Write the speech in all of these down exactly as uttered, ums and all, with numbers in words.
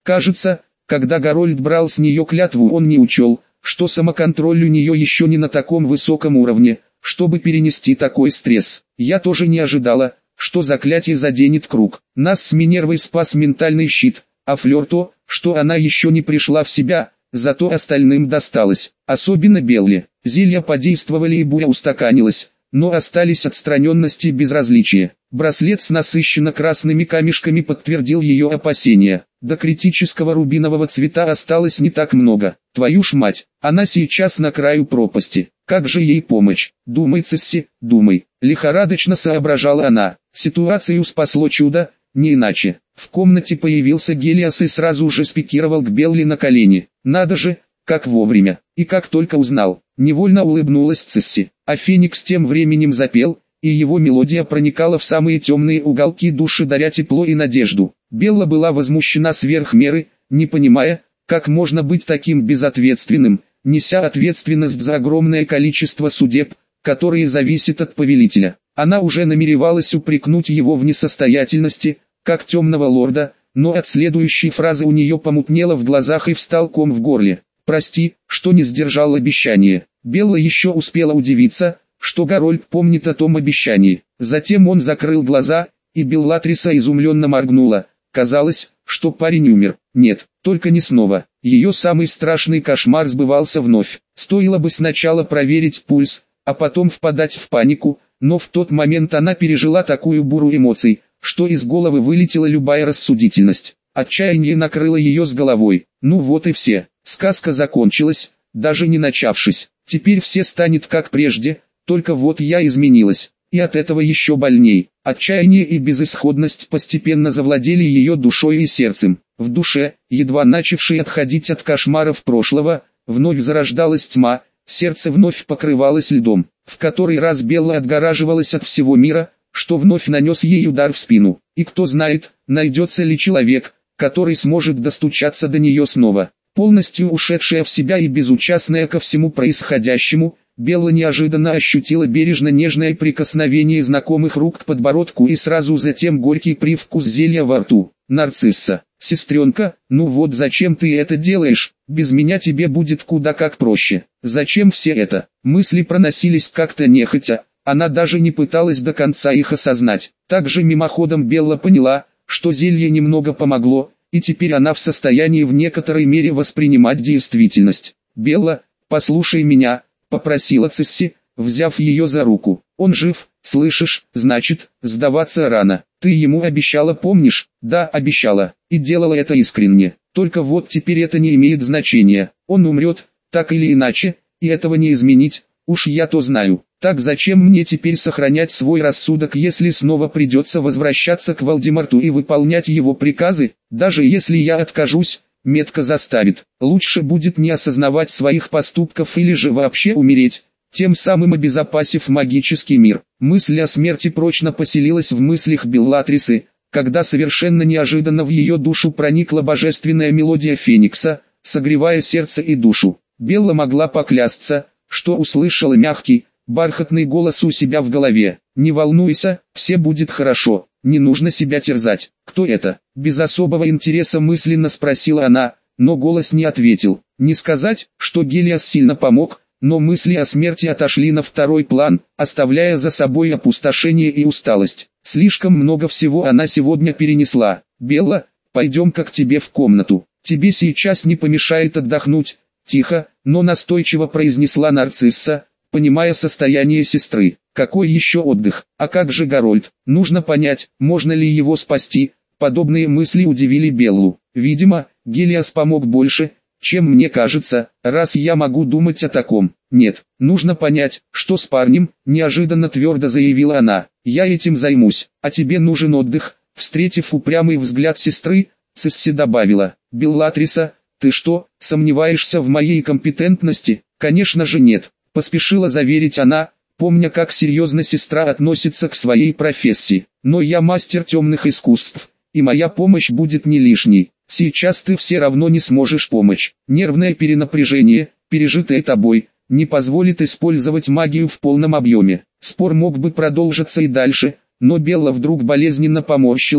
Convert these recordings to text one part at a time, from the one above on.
Кажется, когда Гарольд брал с нее клятву, он не учел, что самоконтроль у нее еще не на таком высоком уровне, чтобы перенести такой стресс. Я тоже не ожидала, что заклятие заденет круг. Нас с Минервой спас ментальный щит, а Флёр то, что она еще не пришла в себя, зато остальным досталось, особенно Белле. Зелья подействовали и буря устаканилась, но остались отстраненность и безразличие. Браслет с насыщенно красными камешками подтвердил ее опасения. До критического рубинового цвета осталось не так много. Твою ж мать, она сейчас на краю пропасти. Как же ей помочь? Думай, Цесси, думай. Лихорадочно соображала она. Ситуацию спасло чудо, не иначе. В комнате появился Гелиос и сразу же спикировал к Белле на колени. Надо же, как вовремя. И как только узнал, невольно улыбнулась Цесси. А Феникс тем временем запел, и его мелодия проникала в самые темные уголки души, даря тепло и надежду. Белла была возмущена сверх меры, не понимая, как можно быть таким безответственным, неся ответственность за огромное количество судеб, которые зависят от повелителя. Она уже намеревалась упрекнуть его в несостоятельности, как темного лорда, но от следующей фразы у нее помутнело в глазах и встал ком в горле. «Прости, что не сдержал обещание». Белла еще успела удивиться, что Гарольд помнит о том обещании. Затем он закрыл глаза, и Беллатриса изумленно моргнула. Казалось, что парень умер. Нет, только не снова. Ее самый страшный кошмар сбывался вновь. Стоило бы сначала проверить пульс, а потом впадать в панику, но в тот момент она пережила такую бурю эмоций, что из головы вылетела любая рассудительность. Отчаяние накрыло ее с головой. Ну вот и все. Сказка закончилась, даже не начавшись. Теперь все станет как прежде, только вот я изменилась. И от этого еще больней. Отчаяние и безысходность постепенно завладели ее душой и сердцем. В душе, едва начавшей отходить от кошмаров прошлого, вновь зарождалась тьма, сердце вновь покрывалось льдом. В который раз Белла отгораживалась от всего мира, что вновь нанес ей удар в спину. И кто знает, найдется ли человек, который сможет достучаться до нее снова. Полностью ушедшая в себя и безучастная ко всему происходящему, Белла неожиданно ощутила бережно-нежное прикосновение знакомых рук к подбородку и сразу затем горький привкус зелья во рту. «Нарцисса, сестренка, ну вот зачем ты это делаешь? Без меня тебе будет куда как проще. Зачем все это?» Мысли проносились как-то нехотя, она даже не пыталась до конца их осознать. Также мимоходом Белла поняла, что зелье немного помогло, и теперь она в состоянии в некоторой мере воспринимать действительность. «Белла, послушай меня», — попросила Цесси, взяв ее за руку. «Он жив, слышишь, значит, сдаваться рано. Ты ему обещала, помнишь?» «Да, обещала, и делала это искренне. Только вот теперь это не имеет значения. Он умрет, так или иначе, и этого не изменить, уж я то знаю. Так зачем мне теперь сохранять свой рассудок, если снова придется возвращаться к Вальдемарту и выполнять его приказы? Даже если я откажусь, метка заставит. Лучше будет не осознавать своих поступков или же вообще умереть, тем самым обезопасив магический мир». Мысль о смерти прочно поселилась в мыслях Беллатрисы, когда совершенно неожиданно в ее душу проникла божественная мелодия Феникса, согревая сердце и душу. Белла могла поклясться, что услышала мягкий, бархатный голос у себя в голове. «Не волнуйся, все будет хорошо, не нужно себя терзать». «Кто это?» Без особого интереса мысленно спросила она, но голос не ответил. Не сказать, что Гелиос сильно помог, но мысли о смерти отошли на второй план, оставляя за собой опустошение и усталость. Слишком много всего она сегодня перенесла. «Белла, пойдем-ка к тебе в комнату. Тебе сейчас не помешает отдохнуть», — тихо, но настойчиво произнесла Нарцисса, понимая состояние сестры. Какой еще отдых? А как же Гарольд? Нужно понять, можно ли его спасти. Подобные мысли удивили Беллу. Видимо, Гелиос помог больше, чем мне кажется, раз я могу думать о таком. Нет, нужно понять, что с парнем, неожиданно твердо заявила она. Я этим займусь, а тебе нужен отдых. Встретив упрямый взгляд сестры, Цесси добавила. «Беллатриса, ты что, сомневаешься в моей компетентности?» «Конечно же нет», — поспешила заверить она, помня, как серьезно сестра относится к своей профессии. «Но я мастер темных искусств, и моя помощь будет не лишней. Сейчас ты все равно не сможешь помочь. Нервное перенапряжение, пережитое тобой, не позволит использовать магию в полном объеме». Спор мог бы продолжиться и дальше, но Белла вдруг болезненно поморщилась,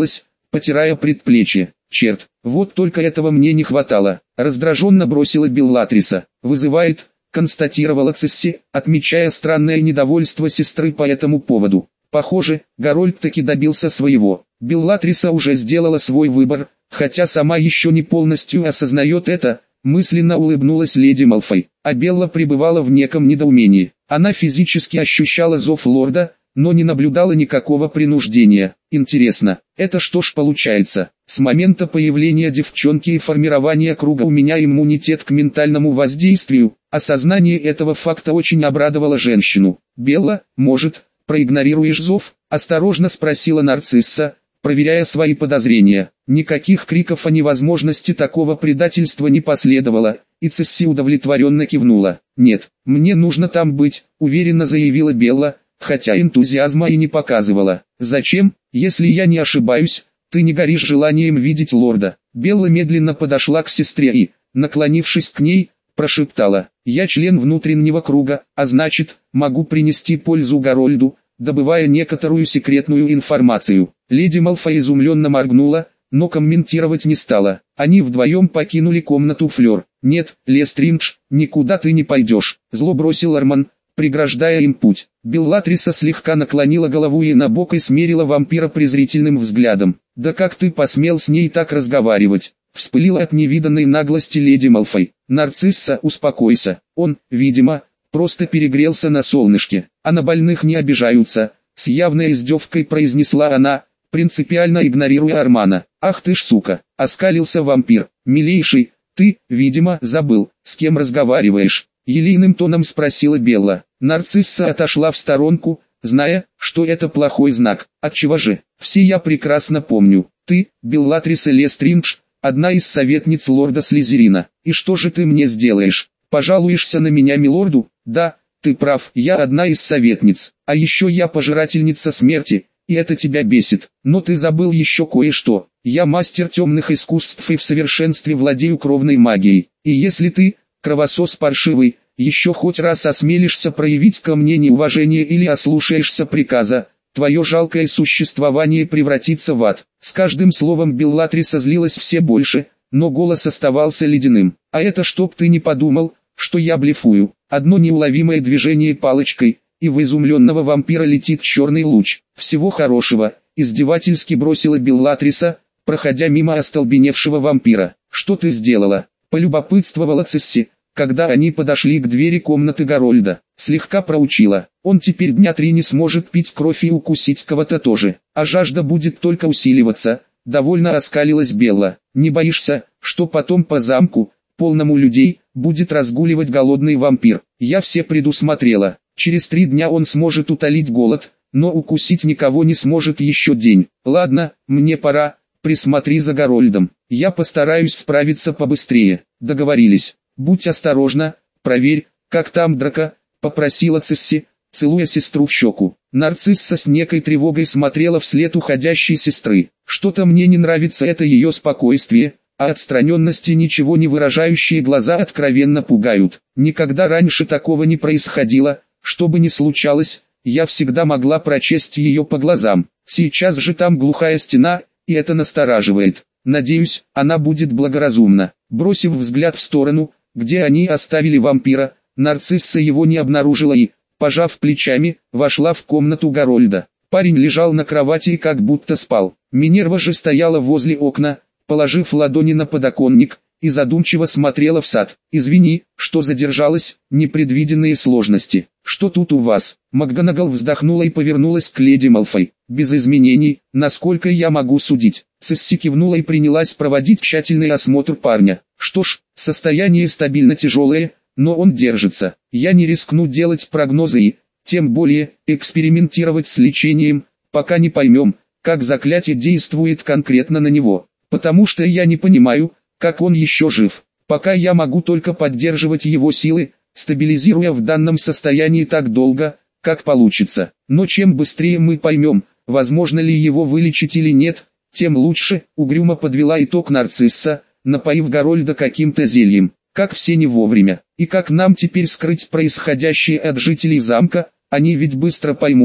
потирая предплечье. Черт, вот только этого мне не хватало. Раздраженно бросила Беллатриса. Вызывает, констатировала Цесси, отмечая странное недовольство сестры по этому поводу. Похоже, Гарольд таки добился своего. Беллатриса уже сделала свой выбор, хотя сама еще не полностью осознает это. Мысленно улыбнулась леди Малфой, а Белла пребывала в неком недоумении. Она физически ощущала зов лорда, но не наблюдала никакого принуждения. Интересно, это что ж получается? С момента появления девчонки и формирования круга у меня иммунитет к ментальному воздействию. Осознание этого факта очень обрадовало женщину. «Белла, может, проигнорируешь зов?» – осторожно спросила нарцисса, проверяя свои подозрения. Никаких криков о невозможности такого предательства не последовало, и Цесси удовлетворенно кивнула. «Нет, мне нужно там быть», – уверенно заявила Белла, хотя энтузиазма и не показывала. «Зачем, если я не ошибаюсь, ты не горишь желанием видеть лорда?» Белла медленно подошла к сестре и, наклонившись к ней, прошептала: «Я член внутреннего круга, а значит, могу принести пользу Гарольду, добывая некоторую секретную информацию». Леди Малфой изумленно моргнула, но комментировать не стала. Они вдвоем покинули комнату Флёр. «Нет, Лестриндж, никуда ты не пойдешь», — зло бросил Арман, преграждая им путь. Беллатриса слегка наклонила голову и набок и смерила вампира презрительным взглядом. «Да как ты посмел с ней так разговаривать?» — вспылила от невиданной наглости леди Малфой. «Нарцисса, успокойся, он, видимо, просто перегрелся на солнышке, а на больных не обижаются», — с явной издевкой произнесла она, принципиально игнорируя Армана. «Ах ты ж сука!» — оскалился вампир. «Милейший, ты, видимо, забыл, с кем разговариваешь?» — елейным тоном спросила Белла. Нарцисса отошла в сторонку, зная, что это плохой знак. «Отчего же? Все я прекрасно помню. Ты, Беллатриса Лестриндж, одна из советниц лорда Слизерина. И что же ты мне сделаешь? Пожалуешься на меня милорду?» «Да, ты прав, я одна из советниц. А еще я пожирательница смерти, и это тебя бесит. Но ты забыл еще кое-что. Я мастер темных искусств и в совершенстве владею кровной магией. И если ты, кровосос паршивый, еще хоть раз осмелишься проявить ко мне неуважение или ослушаешься приказа, твое жалкое существование превратится в ад». С каждым словом Беллатриса злилась все больше, но голос оставался ледяным. «А это чтоб ты не подумал, что я блефую». Одно неуловимое движение палочкой, и в изумленного вампира летит черный луч. «Всего хорошего», — издевательски бросила Беллатриса, проходя мимо остолбеневшего вампира. «Что ты сделала?» — полюбопытствовала Цесси, когда они подошли к двери комнаты Гарольда. Слегка проучила. «Он теперь дня три не сможет пить кровь и укусить кого-то тоже, а жажда будет только усиливаться», — довольно оскалилась Белла. «Не боишься, что потом по замку, полному людей, будет разгуливать голодный вампир? Я все предусмотрела. Через три дня он сможет утолить голод, но укусить никого не сможет еще день. Ладно, мне пора, присмотри за Гарольдом. Я постараюсь справиться побыстрее». «Договорились. Будь осторожна, проверь, как там драка», — попросила Цесси, целуя сестру в щеку. Нарцисса с некой тревогой смотрела вслед уходящей сестры. «Что-то мне не нравится это ее спокойствие, а отстраненности ничего не выражающие глаза откровенно пугают. Никогда раньше такого не происходило, что бы ни случалось, я всегда могла прочесть ее по глазам. Сейчас же там глухая стена, и это настораживает. Надеюсь, она будет благоразумна». Бросив взгляд в сторону, где они оставили вампира, нарцисса его не обнаружила и, пожав плечами, вошла в комнату Гарольда. Парень лежал на кровати и как будто спал. Минерва же стояла возле окна, положив ладони на подоконник, и задумчиво смотрела в сад. «Извини, что задержалась, непредвиденные сложности. Что тут у вас?» МакГонагал вздохнула и повернулась к леди Малфой. «Без изменений, насколько я могу судить». Цесси кивнула и принялась проводить тщательный осмотр парня. «Что ж, состояние стабильно тяжелое, но он держится. Я не рискну делать прогнозы и, тем более, экспериментировать с лечением, пока не поймем, как заклятие действует конкретно на него. Потому что я не понимаю, как он еще жив. Пока я могу только поддерживать его силы, стабилизируя в данном состоянии так долго, как получится. Но чем быстрее мы поймем, возможно ли его вылечить или нет, тем лучше», — угрюмо подвела итог нарцисса, напоив Гарольда каким-то зельем. «Как все не вовремя. И как нам теперь скрыть происходящее от жителей замка? Они ведь быстро поймут,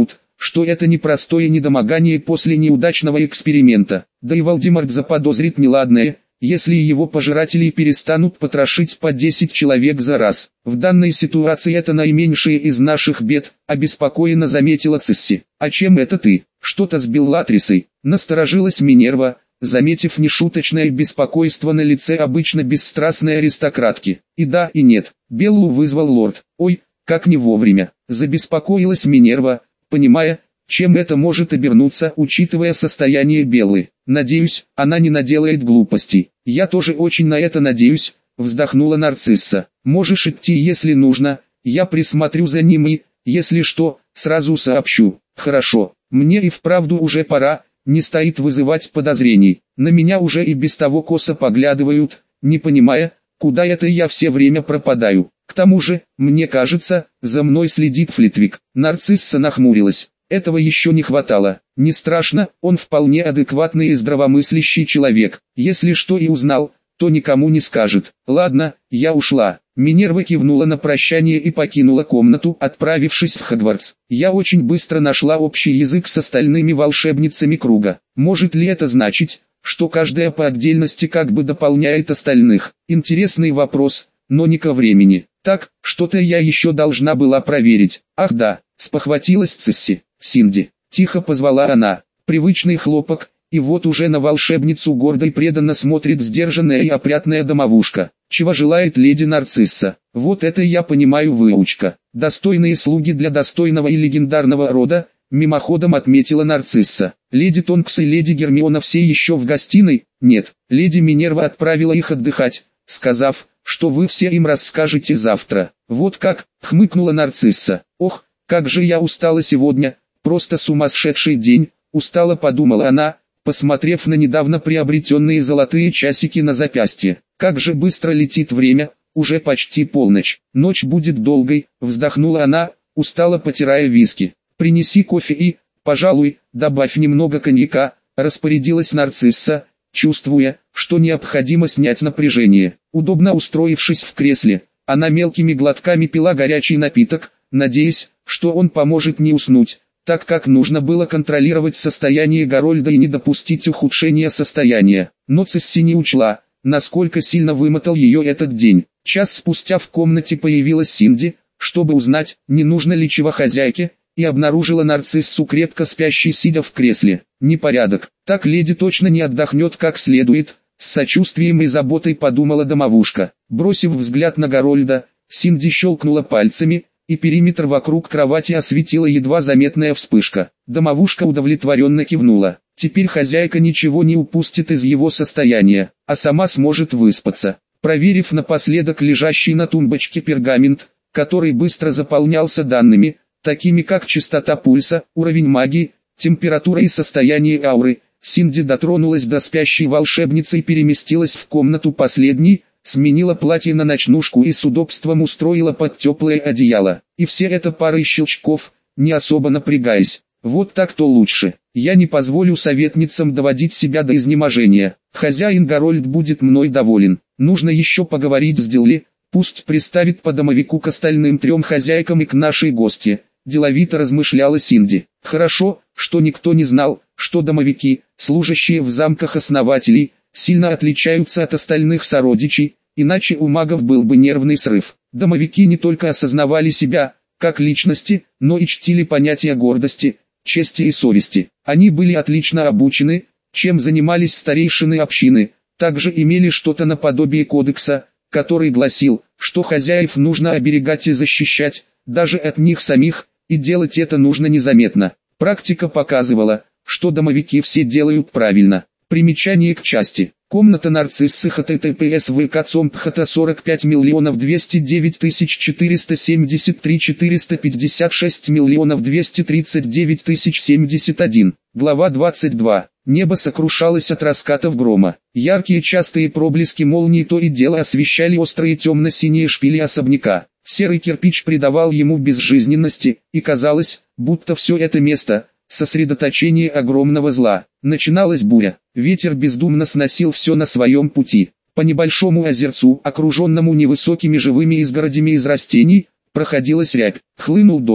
что это непростое недомогание после неудачного эксперимента. Да и Вальдемар заподозрит неладное, если его пожиратели перестанут потрошить по десять человек за раз. В данной ситуации это наименьшее из наших бед, обеспокоенно заметила Цисси. А чем это ты? Что-то с Беллатрисой? Насторожилась Минерва, заметив нешуточное беспокойство на лице обычно бесстрастной аристократки. И да, и нет. Беллу вызвал лорд. Ой, как не вовремя. Забеспокоилась Минерва, понимая, чем это может обернуться, учитывая состояние Беллы. Надеюсь, она не наделает глупостей. Я тоже очень на это надеюсь, вздохнула Нарцисса. Можешь идти, если нужно, я присмотрю за ним и, если что, сразу сообщу. Хорошо, мне и вправду уже пора, не стоит вызывать подозрений. На меня уже и без того косо поглядывают, не понимая, куда это я все время пропадаю. К тому же, мне кажется, за мной следит Флитвик. Нарцисса нахмурилась. Этого еще не хватало. Не страшно, он вполне адекватный и здравомыслящий человек. Если что и узнал, то никому не скажет. Ладно, я ушла. Минерва кивнула на прощание и покинула комнату, отправившись в Хогвартс. Я очень быстро нашла общий язык с остальными волшебницами круга. Может ли это значить, что каждая по отдельности как бы дополняет остальных? Интересный вопрос, но не ко времени. Так, что-то я еще должна была проверить. Ах да, спохватилась Цисси. Синди, тихо позвала она. Привычный хлопок, и вот уже на волшебницу гордо и преданно смотрит сдержанная и опрятная домовушка. Чего желает леди Нарцисса? Вот это я понимаю выучка. Достойные слуги для достойного и легендарного рода, мимоходом отметила Нарцисса. Леди Тонкс и леди Гермиона все еще в гостиной? Нет, леди Минерва отправила их отдыхать, сказав, что вы все им расскажете завтра. Вот как, хмыкнула Нарцисса. Ох, как же я устала сегодня, просто сумасшедший день, устала, подумала она, посмотрев на недавно приобретенные золотые часики на запястье. Как же быстро летит время, уже почти полночь. Ночь будет долгой, вздохнула она, устало потирая виски. Принеси кофе и, пожалуй, добавь немного коньяка, распорядилась Нарцисса, чувствуя, что необходимо снять напряжение. Удобно устроившись в кресле, она мелкими глотками пила горячий напиток, надеясь, что он поможет не уснуть, так как нужно было контролировать состояние Гарольда и не допустить ухудшения состояния. Но Цисси не учла, насколько сильно вымотал ее этот день. Час спустя в комнате появилась Синди, чтобы узнать, не нужно ли чего хозяйке, и обнаружила Нарциссу крепко спящей, сидя в кресле. Непорядок, так леди точно не отдохнет как следует, с сочувствием и заботой подумала домовушка. Бросив взгляд на Гарольда, Синди щелкнула пальцами, и периметр вокруг кровати осветила едва заметная вспышка. Домовушка удовлетворенно кивнула. Теперь хозяйка ничего не упустит из его состояния, а сама сможет выспаться. Проверив напоследок лежащий на тумбочке пергамент, который быстро заполнялся данными, такими как частота пульса, уровень магии, температура и состояние ауры, Синди дотронулась до спящей волшебницы и переместилась в комнату последней, сменила платье на ночнушку и с удобством устроила под теплое одеяло. И все это парой щелчков, не особо напрягаясь. Вот так-то лучше. Я не позволю советницам доводить себя до изнеможения. Хозяин Гарольд будет мной доволен. Нужно еще поговорить с Дилли, пусть приставит по домовику к остальным трем хозяйкам и к нашей гости. Деловито размышляла Синди. Хорошо, что никто не знал, что домовики, служащие в замках основателей, сильно отличаются от остальных сородичей, иначе у магов был бы нервный срыв. Домовики не только осознавали себя, как личности, но и чтили понятия гордости, чести и совести. Они были отлично обучены, чем занимались старейшины общины, также имели что-то наподобие кодекса, который гласил, что хозяев нужно оберегать и защищать, даже от них самих, и делать это нужно незаметно. Практика показывала, что домовики все делают правильно. Примечание к части. Комната Нарциссы https vk.com.pht сорок пять миллионов двести девять тысяч четыреста семьдесят три четыреста пятьдесят шесть миллионов двести тридцать девять тысяч семьдесят один. Глава двадцать два. Небо сокрушалось от раскатов грома. Яркие частые проблески молний то и дело освещали острые темно-синие шпили особняка. Серый кирпич придавал ему безжизненности, и казалось, будто все это место – сосредоточение огромного зла. Начиналась буря. Ветер бездумно сносил все на своем пути. По небольшому озерцу, окруженному невысокими живыми изгородями из растений, проходилась рябь. Хлынул дождь.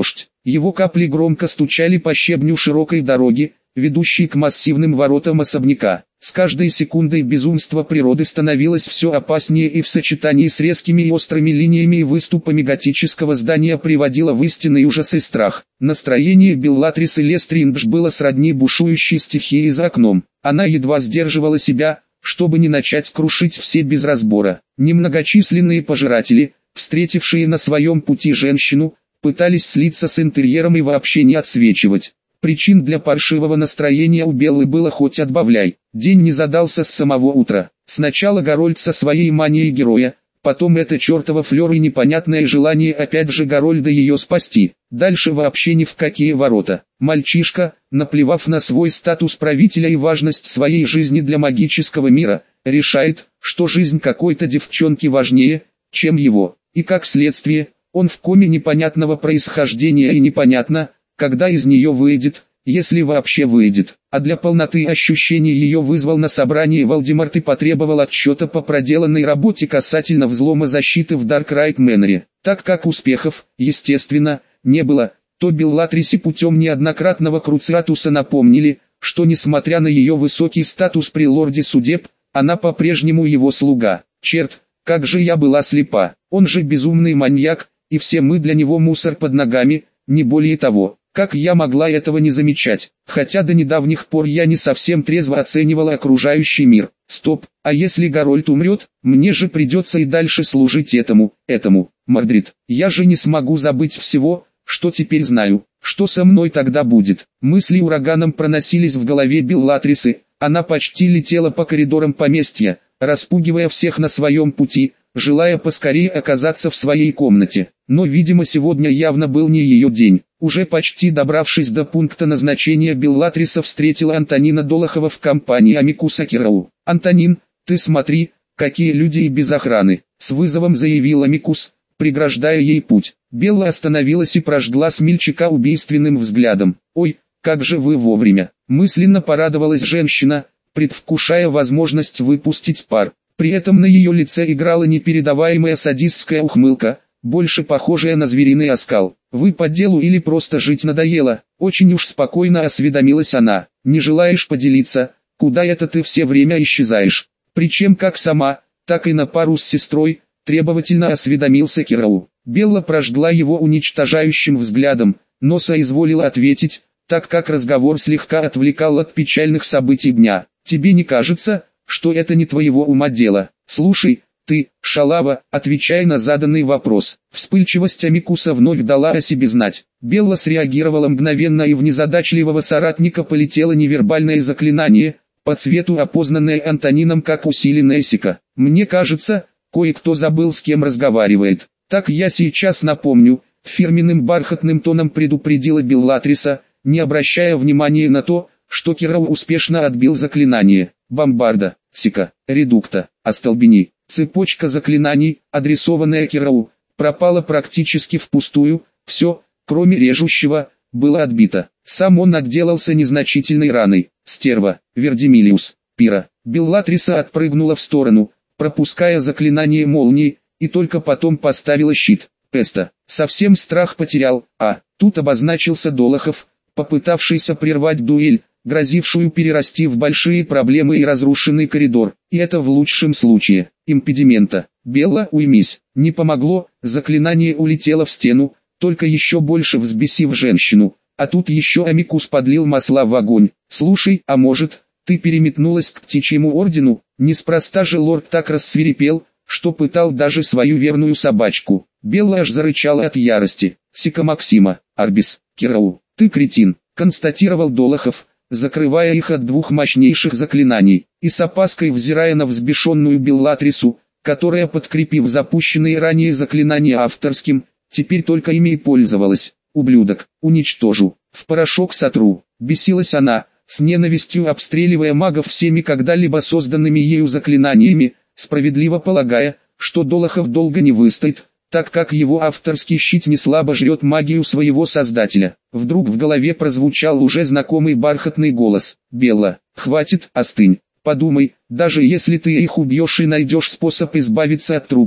Его капли громко стучали по щебню широкой дороги, ведущей к массивным воротам особняка. С каждой секундой безумство природы становилось все опаснее, и в сочетании с резкими и острыми линиями и выступами готического здания приводило в истинный ужас и страх. Настроение Беллатрисы Лестриндж было сродни бушующей стихии за окном. Она едва сдерживала себя, чтобы не начать крушить все без разбора. Немногочисленные пожиратели, встретившие на своем пути женщину, пытались слиться с интерьером и вообще не отсвечивать. Причин для паршивого настроения у Беллы было хоть отбавляй. День не задался с самого утра. Сначала Гарольд со своей манией героя, потом это чертово флёр и непонятное желание опять же Гарольда ее спасти. Дальше вообще ни в какие ворота. Мальчишка, наплевав на свой статус правителя и важность своей жизни для магического мира, решает, что жизнь какой-то девчонки важнее, чем его. И как следствие, он в коме непонятного происхождения и непонятно, когда из нее выйдет, если вообще выйдет. А для полноты ощущений ее вызвал на собрании Вальдемарт и потребовал отчета по проделанной работе касательно взлома защиты в Даркрайт Мэннере. Так как успехов, естественно, не было, то Беллатрисе путем неоднократного круциатуса напомнили, что несмотря на ее высокий статус при лорде судеб, она по-прежнему его слуга. Черт, как же я была слепа, он же безумный маньяк, и все мы для него мусор под ногами, не более того. Как я могла этого не замечать, хотя до недавних пор я не совсем трезво оценивала окружающий мир. Стоп, а если Гарольд умрет, мне же придется и дальше служить этому, этому, Мордрид. Я же не смогу забыть всего, что теперь знаю. Что со мной тогда будет? Мысли ураганом проносились в голове Беллатрисы, она почти летела по коридорам поместья, распугивая всех на своем пути, желая поскорее оказаться в своей комнате. Но, видимо, сегодня явно был не ее день. Уже почти добравшись до пункта назначения, Беллатриса встретила Антонина Долохова в компании Амикуса Кирау. «Антонин, ты смотри, какие люди и без охраны», — с вызовом заявил Амикус, преграждая ей путь. Белла остановилась и прожгла смельчака убийственным взглядом. «Ой, как же вы вовремя!» Мысленно порадовалась женщина, предвкушая возможность выпустить пар. При этом на ее лице играла непередаваемая садистская ухмылка, больше похожая на звериный оскал. «Вы по делу или просто жить надоело?» Очень уж спокойно осведомилась она. «Не желаешь поделиться, куда это ты все время исчезаешь?» Причем как сама, так и на пару с сестрой, требовательно осведомился Кирау. Белла прожгла его уничтожающим взглядом, но соизволила ответить, так как разговор слегка отвлекал от печальных событий дня. «Тебе не кажется, что это не твоего ума дело? Слушай, ты, шалава, отвечай на заданный вопрос». Вспыльчивость Амикуса вновь дала о себе знать. Белла среагировала мгновенно, и в незадачливого соратника полетело невербальное заклинание, по цвету опознанное Антонином как усиленная сика. «Мне кажется, кое-кто забыл, с кем разговаривает. Так я сейчас напомню», — фирменным бархатным тоном предупредила Беллатриса, не обращая внимания на то, что Кирау успешно отбил заклинание. «Бомбарда, сика, редукта, остолбени». Цепочка заклинаний, адресованная Кирау, пропала практически впустую, все, кроме режущего, было отбито. Сам он отделался незначительной раной. «Стерва, Вердимилиус, пира». Беллатриса отпрыгнула в сторону, пропуская заклинание молнии, и только потом поставила щит. Песта, совсем страх потерял, а, тут обозначился Долохов, попытавшийся прервать дуэль, грозившую перерасти в большие проблемы и разрушенный коридор, и это в лучшем случае. Импедимента. «Белла, уймись». Не помогло, заклинание улетело в стену, только еще больше взбесив женщину, а тут еще Амикус подлил масла в огонь. «Слушай, а может, ты переметнулась к птичьему ордену?» Неспроста же лорд так рассвирепел, что пытал даже свою верную собачку. Белла аж зарычала от ярости. «Сика Максима, Арбис, Кирау, ты кретин», констатировал Долохов, закрывая их от двух мощнейших заклинаний, и с опаской взирая на взбешенную Беллатрису, которая, подкрепив запущенные ранее заклинания авторским, теперь только ими и пользовалась. «Ублюдок, уничтожу, в порошок сотру», бесилась она, с ненавистью обстреливая магов всеми когда-либо созданными ею заклинаниями, справедливо полагая, что Долохов долго не выстоит, так как его авторский щит не слабо жрет магию своего создателя. Вдруг в голове прозвучал уже знакомый бархатный голос. «Белла, хватит, остынь, подумай, даже если ты их убьешь и найдешь способ избавиться от трупов,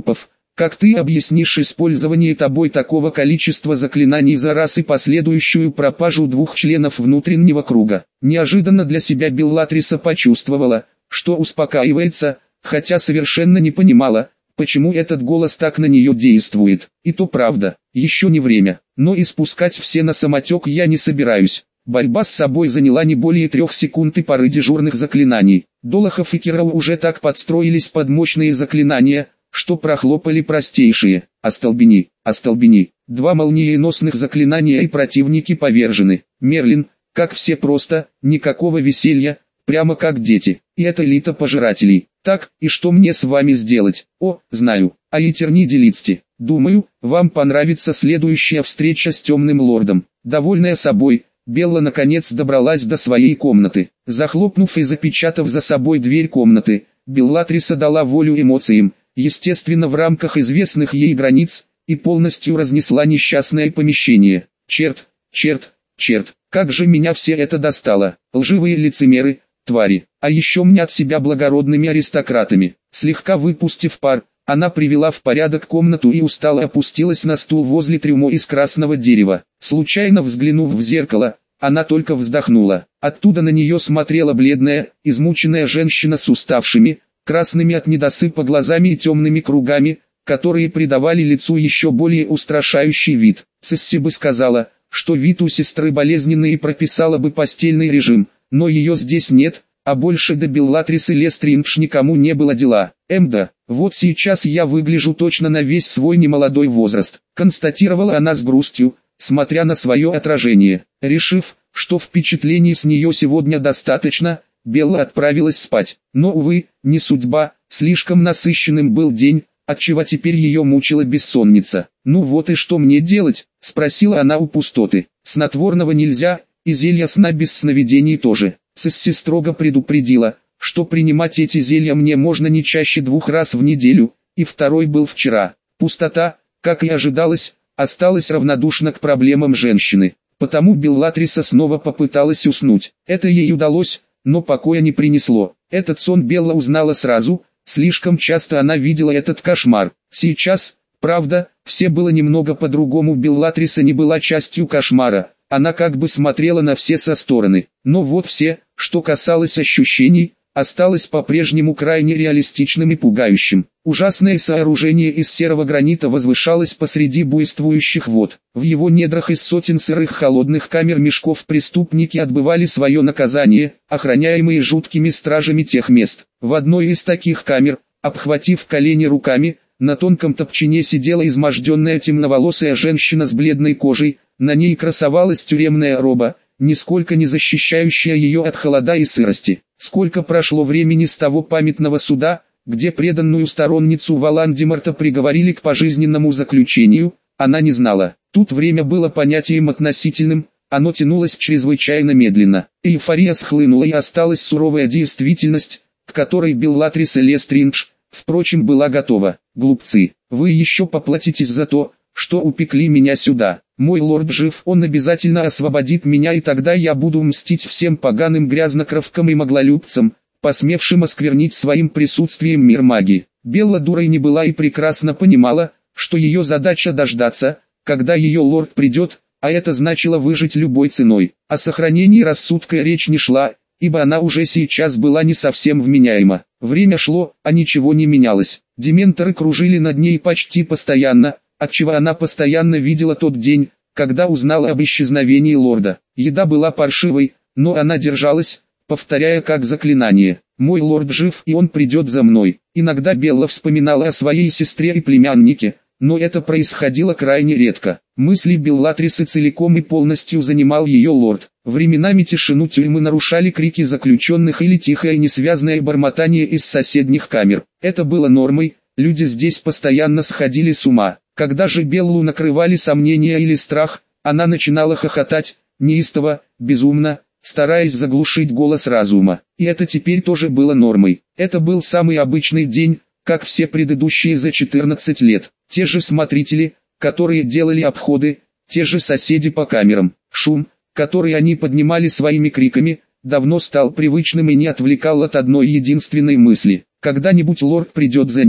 Как ты объяснишь использование тобой такого количества заклинаний за раз и последующую пропажу двух членов внутреннего круга? Неожиданно для себя Беллатриса почувствовала, что успокаивается, хотя совершенно не понимала, почему этот голос так на нее действует. И то правда, еще не время, но испускать все на самотек я не собираюсь. Борьба с собой заняла не более трех секунд и пары дежурных заклинаний. Долохов и Кирилл уже так подстроились под мощные заклинания, что прохлопали простейшие. Остолбени, остолбени. Два молниеносных заклинания и противники повержены. Мерлин, как все просто, никакого веселья, прямо как дети. И это элита пожирателей. Так, и что мне с вами сделать? О, знаю. А Этерни делитсти. Думаю, вам понравится следующая встреча с темным лордом. Довольная собой, Белла наконец добралась до своей комнаты. Захлопнув и запечатав за собой дверь комнаты, Беллатриса дала волю эмоциям, естественно в рамках известных ей границ, и полностью разнесла несчастное помещение. Черт, черт, черт, как же меня все это достало. Лживые лицемеры, твари, а еще мнят себя благородными аристократами. Слегка выпустив пар, она привела в порядок комнату и устало опустилась на стул возле трюмо из красного дерева. Случайно взглянув в зеркало, она только вздохнула. Оттуда на нее смотрела бледная, измученная женщина с уставшими, красными от недосыпа глазами и темными кругами, которые придавали лицу еще более устрашающий вид. Цесси бы сказала, что вид у сестры болезненный и прописала бы постельный режим, но ее здесь нет, а больше до Беллатрисы Лестриндж никому не было дела. Эмда, вот сейчас я выгляжу точно на весь свой немолодой возраст, констатировала она с грустью, смотря на свое отражение. Решив, что впечатлений с нее сегодня достаточно, Белла отправилась спать. Но, увы, не судьба, слишком насыщенным был день, отчего теперь ее мучила бессонница. «Ну вот и что мне делать?» – спросила она у пустоты. «Снотворного нельзя, и зелья сна без сновидений тоже». Цесси строго предупредила, что принимать эти зелья мне можно не чаще двух раз в неделю, и второй был вчера. Пустота, как и ожидалось, осталась равнодушна к проблемам женщины. Потому Беллатриса снова попыталась уснуть. Это ей удалось, но покоя не принесло. Этот сон Белла узнала сразу, слишком часто она видела этот кошмар. Сейчас, правда, все было немного по-другому. Беллатриса не была частью кошмара, она как бы смотрела на все со стороны. Но вот все, что касалось ощущений, осталось по-прежнему крайне реалистичным и пугающим. Ужасное сооружение из серого гранита возвышалось посреди буйствующих вод. В его недрах из сотен сырых холодных камер мешков преступники отбывали свое наказание, охраняемые жуткими стражами тех мест. В одной из таких камер, обхватив колени руками, на тонком топчине сидела изможденная темноволосая женщина с бледной кожей, на ней красовалась тюремная роба, нисколько не защищающая ее от холода и сырости. Сколько прошло времени с того памятного суда, где преданную сторонницу Волан-де-Морта приговорили к пожизненному заключению, она не знала. Тут время было понятием относительным, оно тянулось чрезвычайно медленно. Эйфория схлынула и осталась суровая действительность, к которой Беллатриса Лестриндж, впрочем, была готова. «Глупцы, вы еще поплатитесь за то, что упекли меня сюда. Мой лорд жив, он обязательно освободит меня, и тогда я буду мстить всем поганым грязнокровкам и моглолюбцам, посмевшим осквернить своим присутствием мир магии». Белла дурой не была и прекрасно понимала, что ее задача дождаться, когда ее лорд придет, а это значило выжить любой ценой. О сохранении рассудка речь не шла, ибо она уже сейчас была не совсем вменяема. Время шло, а ничего не менялось. Дементоры кружили над ней почти постоянно, отчего она постоянно видела тот день, когда узнала об исчезновении лорда. Еда была паршивой, но она держалась, повторяя как заклинание: «Мой лорд жив, и он придет за мной». Иногда Белла вспоминала о своей сестре и племяннике, но это происходило крайне редко. Мысли Беллатрисы целиком и полностью занимал ее лорд. Временами тишину тюрьмы нарушали крики заключенных или тихое несвязное бормотание из соседних камер. Это было нормой, люди здесь постоянно сходили с ума. Когда же Беллу накрывали сомнения или страх, она начинала хохотать, неистово, безумно, стараясь заглушить голос разума. И это теперь тоже было нормой. Это был самый обычный день, как все предыдущие за четырнадцать лет. Те же смотрители, которые делали обходы, те же соседи по камерам. Шум, который они поднимали своими криками, давно стал привычным и не отвлекал от одной единственной мысли: когда-нибудь лорд придет за ней.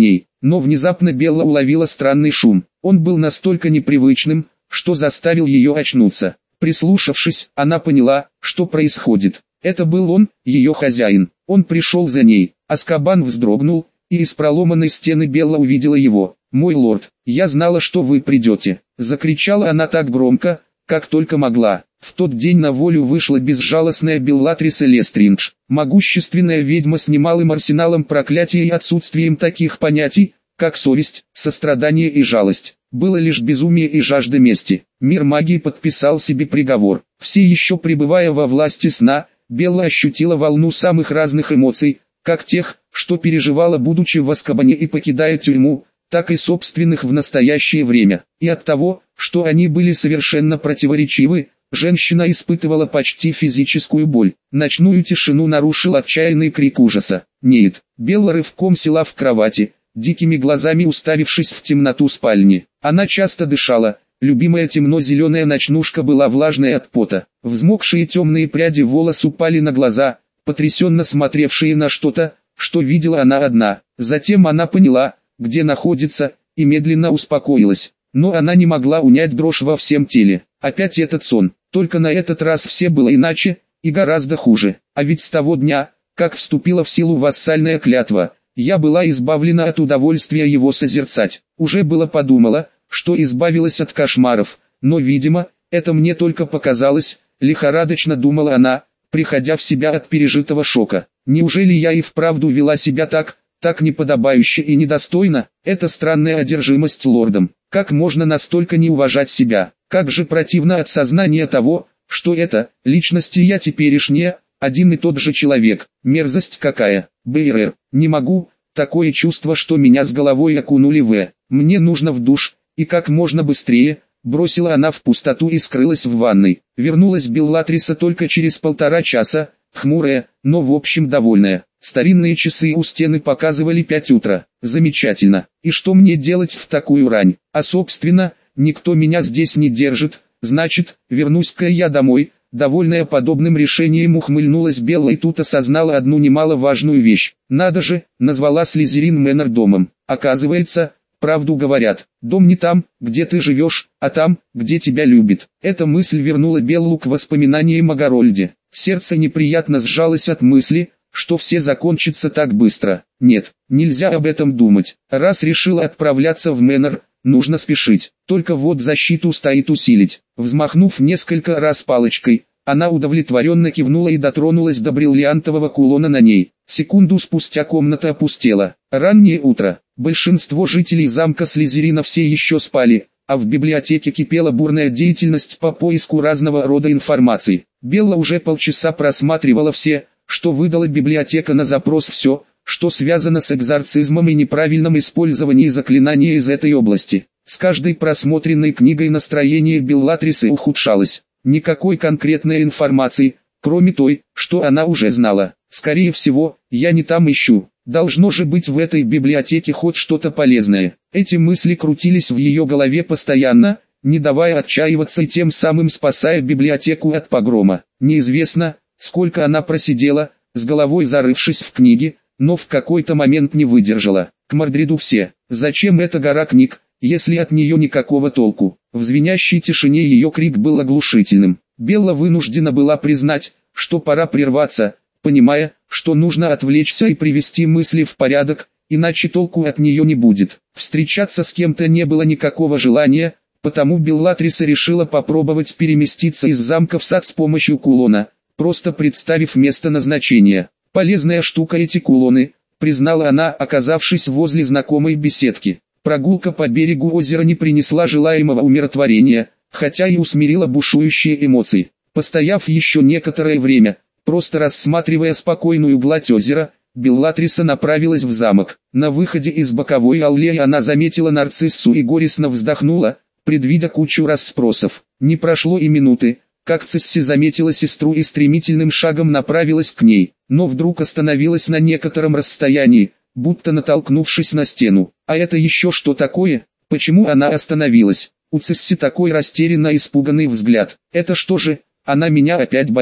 Но внезапно Белла уловила странный шум. Он был настолько непривычным, что заставил ее очнуться. Прислушавшись, она поняла, что происходит. Это был он, ее хозяин. Он пришел за ней. Азкабан вздрогнул, и из проломанной стены Белла увидела его. «Мой лорд, я знала, что вы придете!» Закричала она так громко, как только могла. В тот день на волю вышла безжалостная Беллатриса Лестриндж. Могущественная ведьма с немалым арсеналом проклятия и отсутствием таких понятий, как совесть, сострадание и жалость. Было лишь безумие и жажда мести. Мир магии подписал себе приговор. Все еще пребывая во власти сна, Белла ощутила волну самых разных эмоций, как тех, что переживала, будучи в Азкабане и покидая тюрьму, так и собственных в настоящее время. И от того, что они были совершенно противоречивы, женщина испытывала почти физическую боль. Ночную тишину нарушил отчаянный крик ужаса. «Нет!» Белла рывком села в кровати, дикими глазами уставившись в темноту спальни. Она часто дышала, любимая темно-зеленая ночнушка была влажной от пота. Взмокшие темные пряди волос упали на глаза, потрясенно смотревшие на что-то, что видела она одна. Затем она поняла, где находится, и медленно успокоилась. Но она не могла унять дрожь во всем теле. Опять этот сон. Только на этот раз все было иначе, и гораздо хуже. А ведь с того дня, как вступила в силу вассальная клятва, я была избавлена от удовольствия его созерцать. Уже было подумала, что избавилась от кошмаров, но, видимо, это мне только показалось, лихорадочно думала она, приходя в себя от пережитого шока. Неужели я и вправду вела себя так, так неподобающе и недостойно? Это странная одержимость лордом. Как можно настолько не уважать себя? Как же противно от сознания того, что это, личности я теперешняя, один и тот же человек. Мерзость какая. Бэйрэр, не могу, такое чувство, что меня с головой окунули в. Мне нужно в душ, и как можно быстрее. Бросила она в пустоту и скрылась в ванной. Вернулась Беллатриса только через полтора часа, хмурая, но в общем довольная. Старинные часы у стены показывали пять утра. Замечательно. И что мне делать в такую рань? А собственно, никто меня здесь не держит, значит, вернусь-ка я домой. Довольная подобным решением ухмыльнулась Белла и тут осознала одну немаловажную вещь. Надо же, назвала Слизерин Мэннер домом. Оказывается, правду говорят, дом не там, где ты живешь, а там, где тебя любит. Эта мысль вернула Беллу к воспоминаниям о Гарольде. Сердце неприятно сжалось от мысли, что все закончится так быстро. Нет, нельзя об этом думать. Раз решила отправляться в Мэннер, нужно спешить. Только вот защиту стоит усилить. Взмахнув несколько раз палочкой, она удовлетворенно кивнула и дотронулась до бриллиантового кулона на ней. Секунду спустя комната опустела. Раннее утро. Большинство жителей замка Слизерина все еще спали, а в библиотеке кипела бурная деятельность по поиску разного рода информации. Белла уже полчаса просматривала все, что выдала библиотека на запрос, все, что связано с экзорцизмом и неправильным использованием заклинания из этой области. С каждой просмотренной книгой настроение Беллатрисы ухудшалось. Никакой конкретной информации, кроме той, что она уже знала. Скорее всего, я не там ищу. Должно же быть в этой библиотеке хоть что-то полезное. Эти мысли крутились в ее голове постоянно, не давая отчаиваться и тем самым спасая библиотеку от погрома. Неизвестно, сколько она просидела, с головой зарывшись в книги, но в какой-то момент не выдержала. К Мордреду все. Зачем эта гора книг, если от нее никакого толку? В звенящей тишине ее крик был оглушительным. Белла вынуждена была признать, что пора прерваться, понимая, что нужно отвлечься и привести мысли в порядок, иначе толку от нее не будет. Встречаться с кем-то не было никакого желания, потому Беллатриса решила попробовать переместиться из замка в сад с помощью кулона, просто представив место назначения. Полезная штука эти кулоны, признала она, оказавшись возле знакомой беседки. Прогулка по берегу озера не принесла желаемого умиротворения, хотя и усмирила бушующие эмоции. Постояв еще некоторое время, просто рассматривая спокойную гладь озера, Беллатриса направилась в замок. На выходе из боковой аллеи она заметила нарциссу и горестно вздохнула, предвидя кучу расспросов. Не прошло и минуты, как Цисси заметила сестру и стремительным шагом направилась к ней, но вдруг остановилась на некотором расстоянии, будто натолкнувшись на стену. А это еще что такое? Почему она остановилась? У Цисси такой растерянно испуганный взгляд. Это что же, она меня опять боится?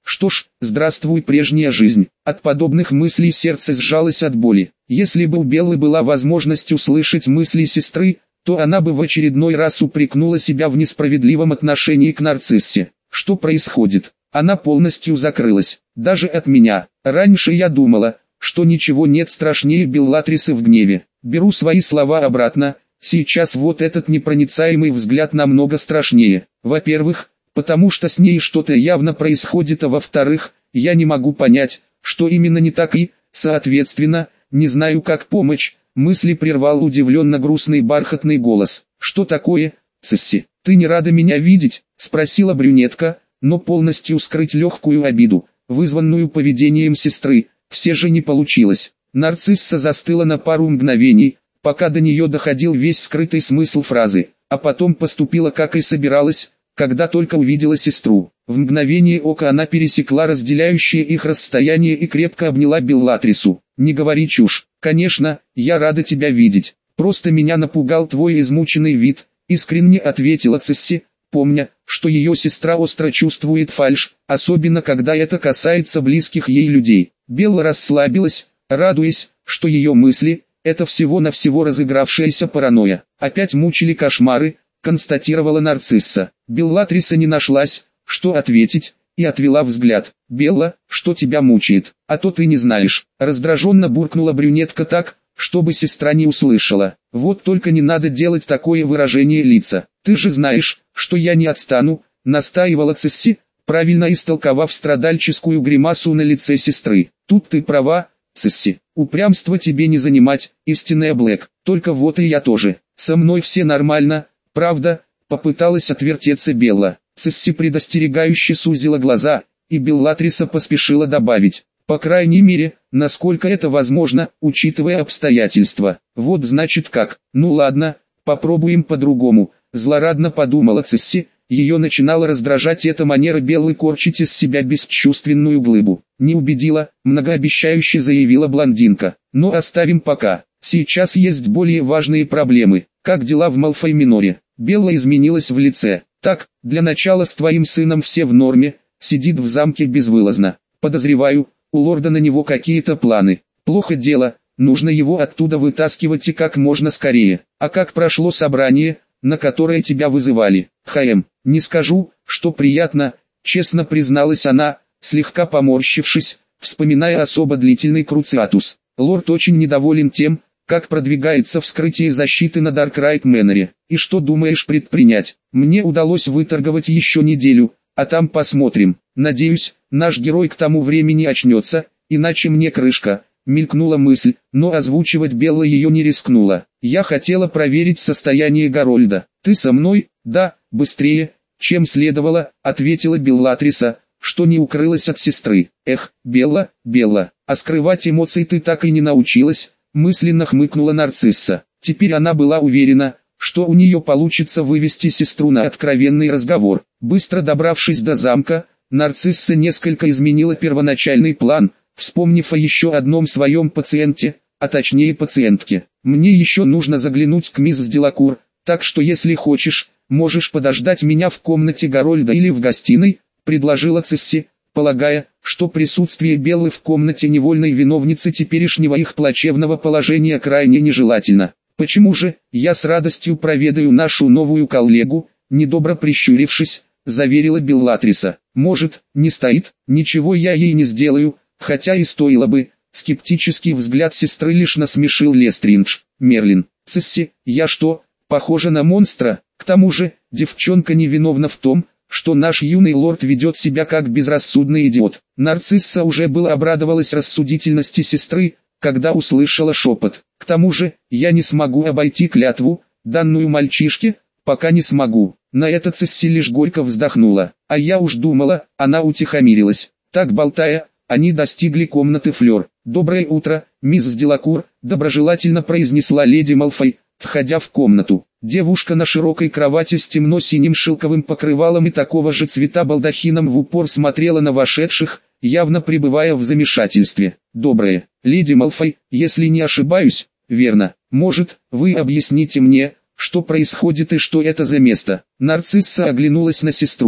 Что ж, здравствуй прежняя жизнь. От подобных мыслей сердце сжалось от боли. Если бы у Беллы была возможность услышать мысли сестры, то она бы в очередной раз упрекнула себя в несправедливом отношении к нарциссе. Что происходит? Она полностью закрылась, даже от меня. Раньше я думала, что ничего нет страшнее Беллатрисы в гневе. Беру свои слова обратно, сейчас вот этот непроницаемый взгляд намного страшнее. Во-первых, потому что с ней что-то явно происходит, а во-вторых, я не могу понять, что именно не так и, соответственно, не знаю как помочь. Мысли прервал удивленно грустный бархатный голос. «Что такое, Цесси? Ты не рада меня видеть?» — спросила брюнетка, но полностью скрыть легкую обиду, вызванную поведением сестры, все же не получилось. Нарцисса застыла на пару мгновений, пока до нее доходил весь скрытый смысл фразы, а потом поступила как и собиралась, когда только увидела сестру. В мгновение ока она пересекла разделяющее их расстояние и крепко обняла Беллатрису. «Не говори чушь. Конечно, я рада тебя видеть. Просто меня напугал твой измученный вид», — искренне ответила Цесси, помня, что ее сестра остро чувствует фальшь, особенно когда это касается близких ей людей. Белла расслабилась, радуясь, что ее мысли — это всего-навсего разыгравшаяся паранойя. Опять мучили кошмары, констатировала нарцисса. Беллатриса не нашлась, что ответить, и отвела взгляд. «Белла, что тебя мучает? А то ты не знаешь». Раздраженно буркнула брюнетка так, чтобы сестра не услышала. «Вот только не надо делать такое выражение лица. Ты же знаешь, что я не отстану», настаивала Цесси, правильно истолковав страдальческую гримасу на лице сестры. «Тут ты права, Цесси. Упрямство тебе не занимать, истинная Блэк. Только вот и я тоже. Со мной все нормально, правда?» Попыталась отвертеться Белла. Цесси предостерегающе сузила глаза, и Беллатриса поспешила добавить: «По крайней мере, насколько это возможно, учитывая обстоятельства». «Вот значит как. Ну ладно, попробуем по-другому», злорадно подумала Цесси. Ее начинала раздражать эта манера Беллы корчить из себя бесчувственную глыбу. «Не убедила», многообещающе заявила блондинка. «Но оставим пока. Сейчас есть более важные проблемы. Как дела в Малфой-Миноре?» Белла изменилась в лице. «Так, для начала с твоим сыном все в норме, сидит в замке безвылазно. Подозреваю, у лорда на него какие-то планы. Плохо дело, нужно его оттуда вытаскивать и как можно скорее. А как прошло собрание, на которое тебя вызывали?» «Хм, не скажу, что приятно», честно призналась она, слегка поморщившись, вспоминая особо длительный круциатус. «Лорд очень недоволен тем, как продвигается вскрытие защиты на Даркрайт Мэноре. И что думаешь предпринять? Мне удалось выторговать еще неделю, а там посмотрим. Надеюсь, наш герой к тому времени очнется, иначе мне крышка», мелькнула мысль, но озвучивать Белла ее не рискнула. «Я хотела проверить состояние Гарольда. Ты со мной?» «Да, быстрее, чем следовало», ответила Беллатриса, что не укрылась от сестры. «Эх, Белла, Белла, а скрывать эмоции ты так и не научилась», мысленно хмыкнула нарцисса. Теперь она была уверена, что у нее получится вывести сестру на откровенный разговор. Быстро добравшись до замка, нарцисса несколько изменила первоначальный план, вспомнив о еще одном своем пациенте, а точнее пациентке. «Мне еще нужно заглянуть к мисс Делакур, так что если хочешь, можешь подождать меня в комнате Гарольда или в гостиной», предложила Цесси, полагая, что присутствие Беллы в комнате невольной виновницы теперешнего их плачевного положения крайне нежелательно. «Почему же, я с радостью проведаю нашу новую коллегу», недобро прищурившись, заверила Беллатриса. «Может, не стоит, ничего я ей не сделаю, хотя и стоило бы». Скептический взгляд сестры лишь насмешил Лестриндж. «Мерлин, Цесси, я что, похожа на монстра? К тому же, девчонка не виновна в том, что наш юный лорд ведет себя как безрассудный идиот». Нарцисса уже было обрадовалась рассудительности сестры, когда услышала шепот. «К тому же, я не смогу обойти клятву, данную мальчишке, пока не смогу». На это Цесси лишь горько вздохнула. «А я уж думала», она утихомирилась. Так болтая, они достигли комнаты Флёр. «Доброе утро, мисс Делакур», доброжелательно произнесла леди Малфой, входя в комнату. Девушка на широкой кровати с темно-синим шелковым покрывалом и такого же цвета балдахином в упор смотрела на вошедших, явно пребывая в замешательстве. «Доброе, леди Малфой, если не ошибаюсь, верно? Может, вы объясните мне, что происходит и что это за место?» Нарцисса оглянулась на сестру,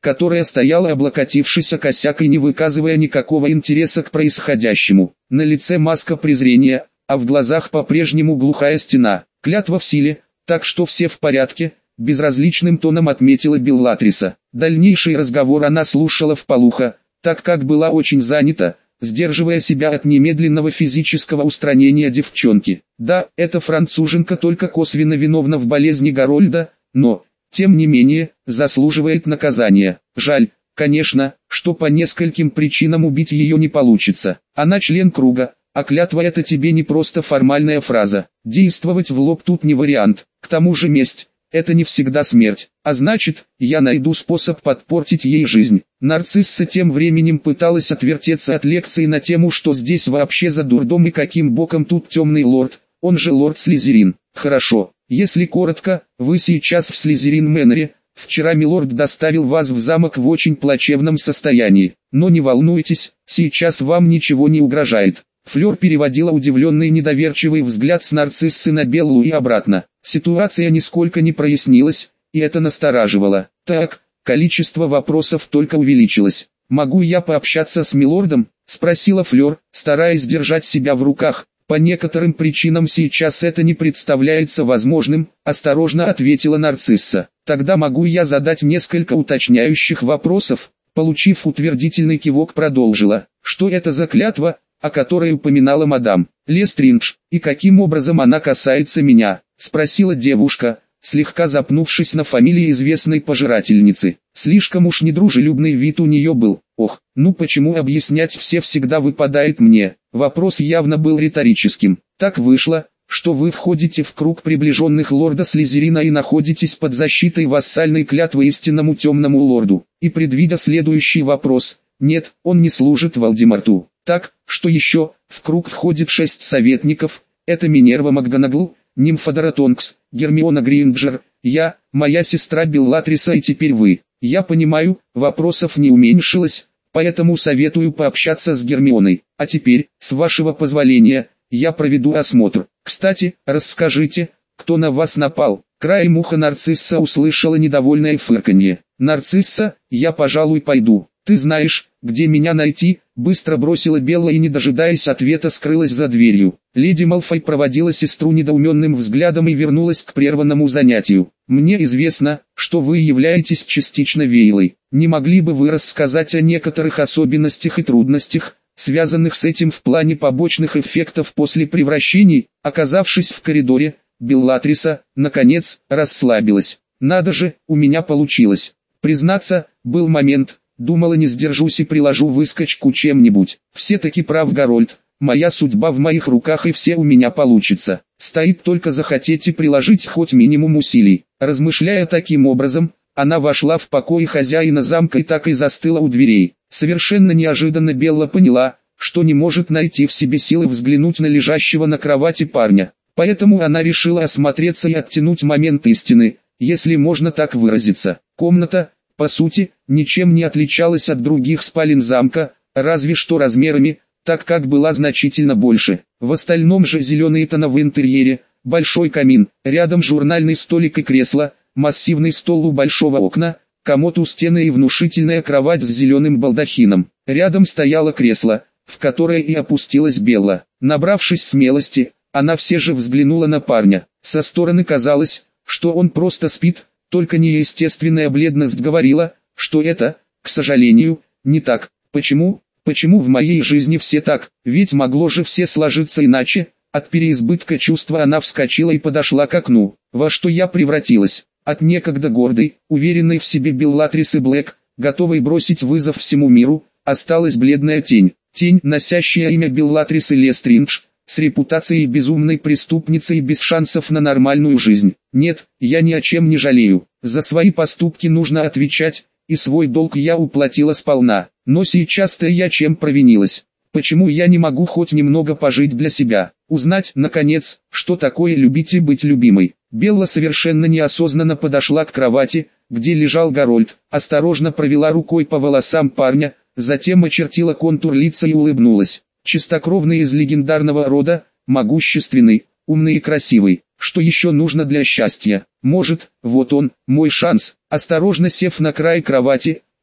которая стояла облокотившись о косяк и не выказывая никакого интереса к происходящему. На лице маска презрения, а в глазах по-прежнему глухая стена. Клятва в силе, так что все в порядке, безразличным тоном отметила Беллатриса. Дальнейший разговор она слушала вполуха, так как была очень занята, сдерживая себя от немедленного физического устранения девчонки. Да, эта француженка только косвенно виновна в болезни Гарольда, но, тем не менее, заслуживает наказания. Жаль, конечно, что по нескольким причинам убить ее не получится. Она член круга, а клятва это тебе не просто формальная фраза. Действовать в лоб тут не вариант. К тому же месть – это не всегда смерть. А значит, я найду способ подпортить ей жизнь. Нарцисса тем временем пыталась отвертеться от лекции на тему, что здесь вообще за дурдом и каким боком тут темный лорд, он же лорд Слизерин. Хорошо, если коротко, вы сейчас в Слизерин Мэннере. Вчера милорд доставил вас в замок в очень плачевном состоянии. Но не волнуйтесь, сейчас вам ничего не угрожает. Флёр переводила удивленный недоверчивый взгляд с нарциссы на Беллу и обратно. Ситуация нисколько не прояснилась, и это настораживало. Так, количество вопросов только увеличилось. «Могу я пообщаться с милордом?» – спросила Флёр, стараясь держать себя в руках. «По некоторым причинам сейчас это не представляется возможным», – осторожно ответила нарцисса. «Тогда могу я задать несколько уточняющих вопросов?» Получив утвердительный кивок, продолжила. «Что это за клятва, о которой упоминала мадам Лестриндж, и каким образом она касается меня?» – спросила девушка, слегка запнувшись на фамилии известной пожирательницы. Слишком уж недружелюбный вид у нее был. Ох, ну почему объяснять все всегда выпадает мне? Вопрос явно был риторическим. Так вышло, что вы входите в круг приближенных лорда Слизерина и находитесь под защитой вассальной клятвы истинному темному лорду. И предвидя следующий вопрос, нет, он не служит Волдеморту. Так, что еще, в круг входит шесть советников, это Минерва МакГонагал, Нимфодора Тонкс, Гермиона Грейнджер, я, моя сестра Беллатриса и теперь вы. Я понимаю, вопросов не уменьшилось, поэтому советую пообщаться с Гермионой. А теперь, с вашего позволения, я проведу осмотр. Кстати, расскажите, кто на вас напал? Краем уха нарцисса услышала недовольное фырканье. «Нарцисса, я, пожалуй, пойду. Ты знаешь, где меня найти?» Быстро бросила Белла и, не дожидаясь ответа, скрылась за дверью. Леди Малфой проводила сестру недоуменным взглядом и вернулась к прерванному занятию. «Мне известно, что вы являетесь частично Вейлой. Не могли бы вы рассказать о некоторых особенностях и трудностях, связанных с этим в плане побочных эффектов после превращений?» Оказавшись в коридоре, Беллатриса, наконец, расслабилась. «Надо же, у меня получилось. Признаться, был момент, думала, не сдержусь и приложу выскочку чем-нибудь. Все-таки прав Гарольд, моя судьба в моих руках и все у меня получится. Стоит только захотеть и приложить хоть минимум усилий». Размышляя таким образом, она вошла в покои хозяина замка и так и застыла у дверей. Совершенно неожиданно Белла поняла, что не может найти в себе силы взглянуть на лежащего на кровати парня. Поэтому она решила осмотреться и оттянуть момент истины, если можно так выразиться. Комната, по сути, ничем не отличалась от других спален замка, разве что размерами, так как была значительно больше. В остальном же зеленые тона в интерьере, большой камин, рядом журнальный столик и кресло, массивный стол у большого окна, комод у стены и внушительная кровать с зеленым балдахином. Рядом стояло кресло, в которое и опустилась Белла. Набравшись смелости, она все же взглянула на парня. Со стороны казалось, что он просто спит, только неестественная бледность говорила, что это, к сожалению, не так. Почему? Почему в моей жизни все так? Ведь могло же все сложиться иначе. От переизбытка чувства она вскочила и подошла к окну. Во что я превратилась? От некогда гордой, уверенной в себе Беллатрисы Блэк, готовой бросить вызов всему миру, осталась бледная тень. Тень, носящая имя Беллатрисы Лестриндж, с репутацией безумной преступницы и без шансов на нормальную жизнь. Нет, я ни о чем не жалею. За свои поступки нужно отвечать, и свой долг я уплатила сполна. Но сейчас-то я чем провинилась? Почему я не могу хоть немного пожить для себя? Узнать, наконец, что такое любить и быть любимой. Белла совершенно неосознанно подошла к кровати, где лежал Гарольд, осторожно провела рукой по волосам парня, затем очертила контур лица и улыбнулась. Чистокровный из легендарного рода, могущественный, умный и красивый. Что еще нужно для счастья? Может, вот он, мой шанс. Осторожно сев на край кровати,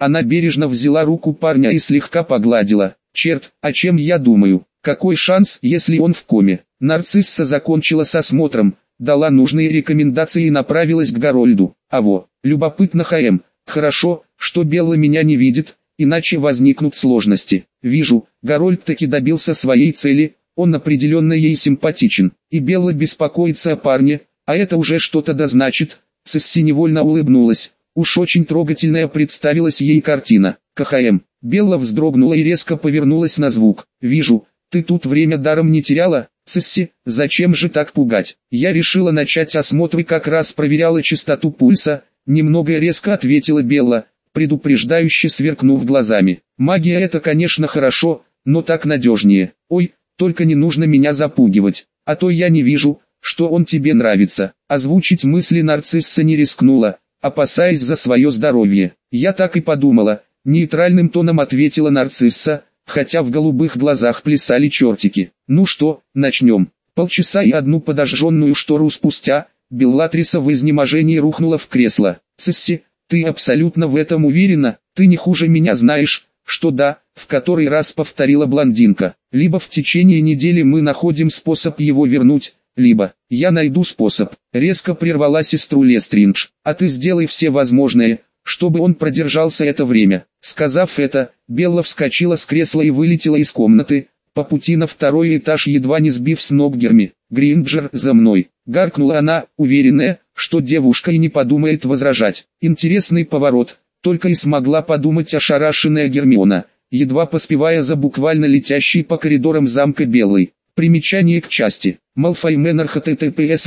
Она бережно взяла руку парня и слегка погладила. Черт, о чем я думаю? Какой шанс, если он в коме? Нарцисса закончила с осмотром, дала нужные рекомендации и направилась к Гарольду. Аво, любопытно ХМ. Хорошо, что Белла меня не видит, иначе возникнут сложности. Вижу, Гарольд таки добился своей цели, он определенно ей симпатичен. И Белла беспокоится о парне, а это уже что-то да значит. Цесси невольно улыбнулась. Уж очень трогательная представилась ей картина. КХМ. Белла вздрогнула и резко повернулась на звук. «Вижу, ты тут время даром не теряла, Цесси, зачем же так пугать? Я решила начать осмотр и как раз проверяла частоту пульса», немного резко ответила Белла, предупреждающе сверкнув глазами. «Магия это, конечно, хорошо, но так надежнее. Ой, только не нужно меня запугивать, а то я не вижу, что он тебе нравится». Озвучить мысли нарцисса не рискнула, опасаясь за свое здоровье. «Я так и подумала», нейтральным тоном ответила нарцисса, хотя в голубых глазах плясали чертики. «Ну что, начнем». Полчаса и одну подожженную штору спустя, Беллатриса в изнеможении рухнула в кресло. «Цесси, ты абсолютно в этом уверена? Ты не хуже меня знаешь, что да», в который раз повторила блондинка. «Либо в течение недели мы находим способ его вернуть, либо я найду способ», резко прервала сестру Лестриндж. «А ты сделай все возможное, чтобы он продержался это время». Сказав это, Белла вскочила с кресла и вылетела из комнаты, по пути на второй этаж едва не сбив с ног Герми. «Гринджер, за мной!» — гаркнула она, уверенная, что девушка и не подумает возражать. Интересный поворот, только и смогла подумать ошарашенная Гермиона, едва поспевая за буквально летящей по коридорам замка Беллой. Примечание к части. Малфой Мэннер https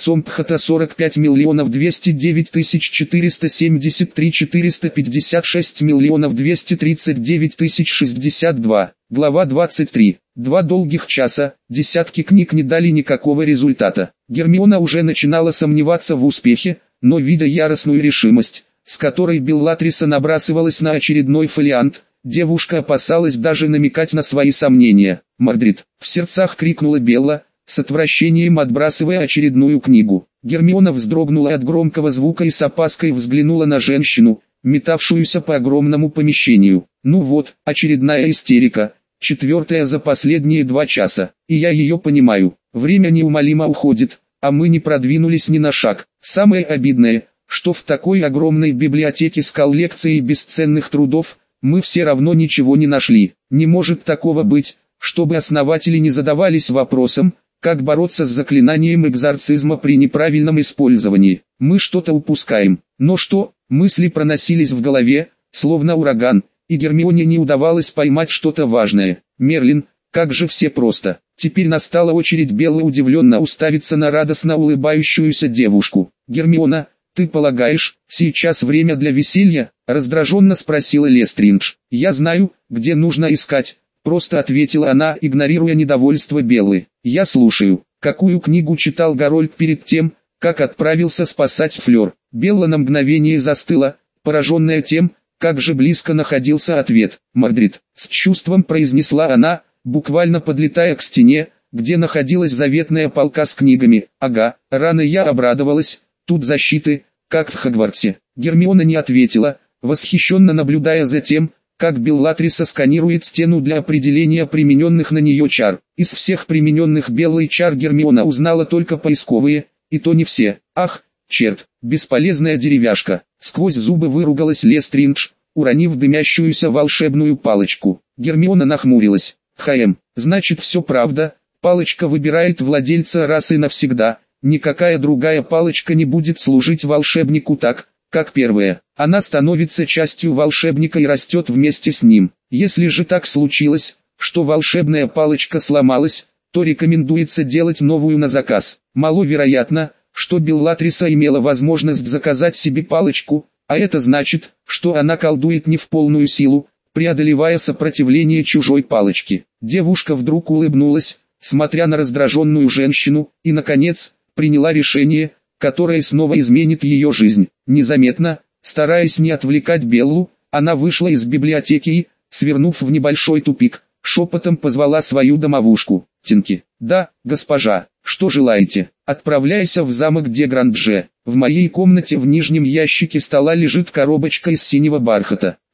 vk сорок пять миллионов двести девять тысяч четыреста семьдесят три четыреста пятьдесят шесть миллионов двести тридцать девять тысяч шестьдесят два. Глава двадцать три. Два долгих часа, десятки книг не дали никакого результата. Гермиона уже начинала сомневаться в успехе, но видя яростную решимость, с которой Беллатриса набрасывалась на очередной фолиант, девушка опасалась даже намекать на свои сомнения. «Мордрид!» — в сердцах крикнула Белла, с отвращением отбрасывая очередную книгу. Гермиона вздрогнула от громкого звука и с опаской взглянула на женщину, метавшуюся по огромному помещению. «Ну вот, очередная истерика, четвертая за последние два часа, и я ее понимаю. Время неумолимо уходит, а мы не продвинулись ни на шаг. Самое обидное, что в такой огромной библиотеке с коллекцией бесценных трудов, мы все равно ничего не нашли. Не может такого быть, чтобы основатели не задавались вопросом, как бороться с заклинанием экзорцизма при неправильном использовании. Мы что-то упускаем. Но что? Мысли проносились в голове, словно ураган, и Гермионе не удавалось поймать что-то важное. «Мерлин, как же все просто». Теперь настала очередь Беллы удивленно уставиться на радостно улыбающуюся девушку. «Гермиона, ты полагаешь, сейчас время для веселья?» — раздраженно спросила Лестриндж. «Я знаю, где нужно искать», — просто ответила она, игнорируя недовольство Беллы. «Я слушаю». Какую книгу читал Гарольд перед тем, как отправился спасать Флёр? Белла на мгновение застыла, пораженная тем, как же близко находился ответ. «Мордрид», — с чувством произнесла она, буквально подлетая к стене, где находилась заветная полка с книгами. «Ага, рано я обрадовалась, тут защиты, как в Хогвартсе». Гермиона не ответила, восхищенно наблюдая за тем, как Беллатриса сканирует стену для определения примененных на нее чар. Из всех примененных Беллой чар Гермиона узнала только поисковые, и то не все. «Ах, черт, бесполезная деревяшка!» Сквозь зубы выругалась Лестриндж, уронив дымящуюся волшебную палочку. Гермиона нахмурилась. «Хм, значит все правда, палочка выбирает владельца раз и навсегда, никакая другая палочка не будет служить волшебнику так, как первая. Она становится частью волшебника и растет вместе с ним. Если же так случилось, что волшебная палочка сломалась, то рекомендуется делать новую на заказ. Маловероятно, что Беллатриса имела возможность заказать себе палочку, а это значит, что она колдует не в полную силу, преодолевая сопротивление чужой палочки». Девушка вдруг улыбнулась, смотря на раздраженную женщину, и, наконец, приняла решение, которое снова изменит ее жизнь. Незаметно, стараясь не отвлекать Беллу, она вышла из библиотеки и, свернув в небольшой тупик, шепотом позвала свою домовушку. «Тинки». «Да, госпожа, что желаете?» «Отправляйся в замок де Грандже. В моей комнате в нижнем ящике стола лежит коробочка из синего бархата.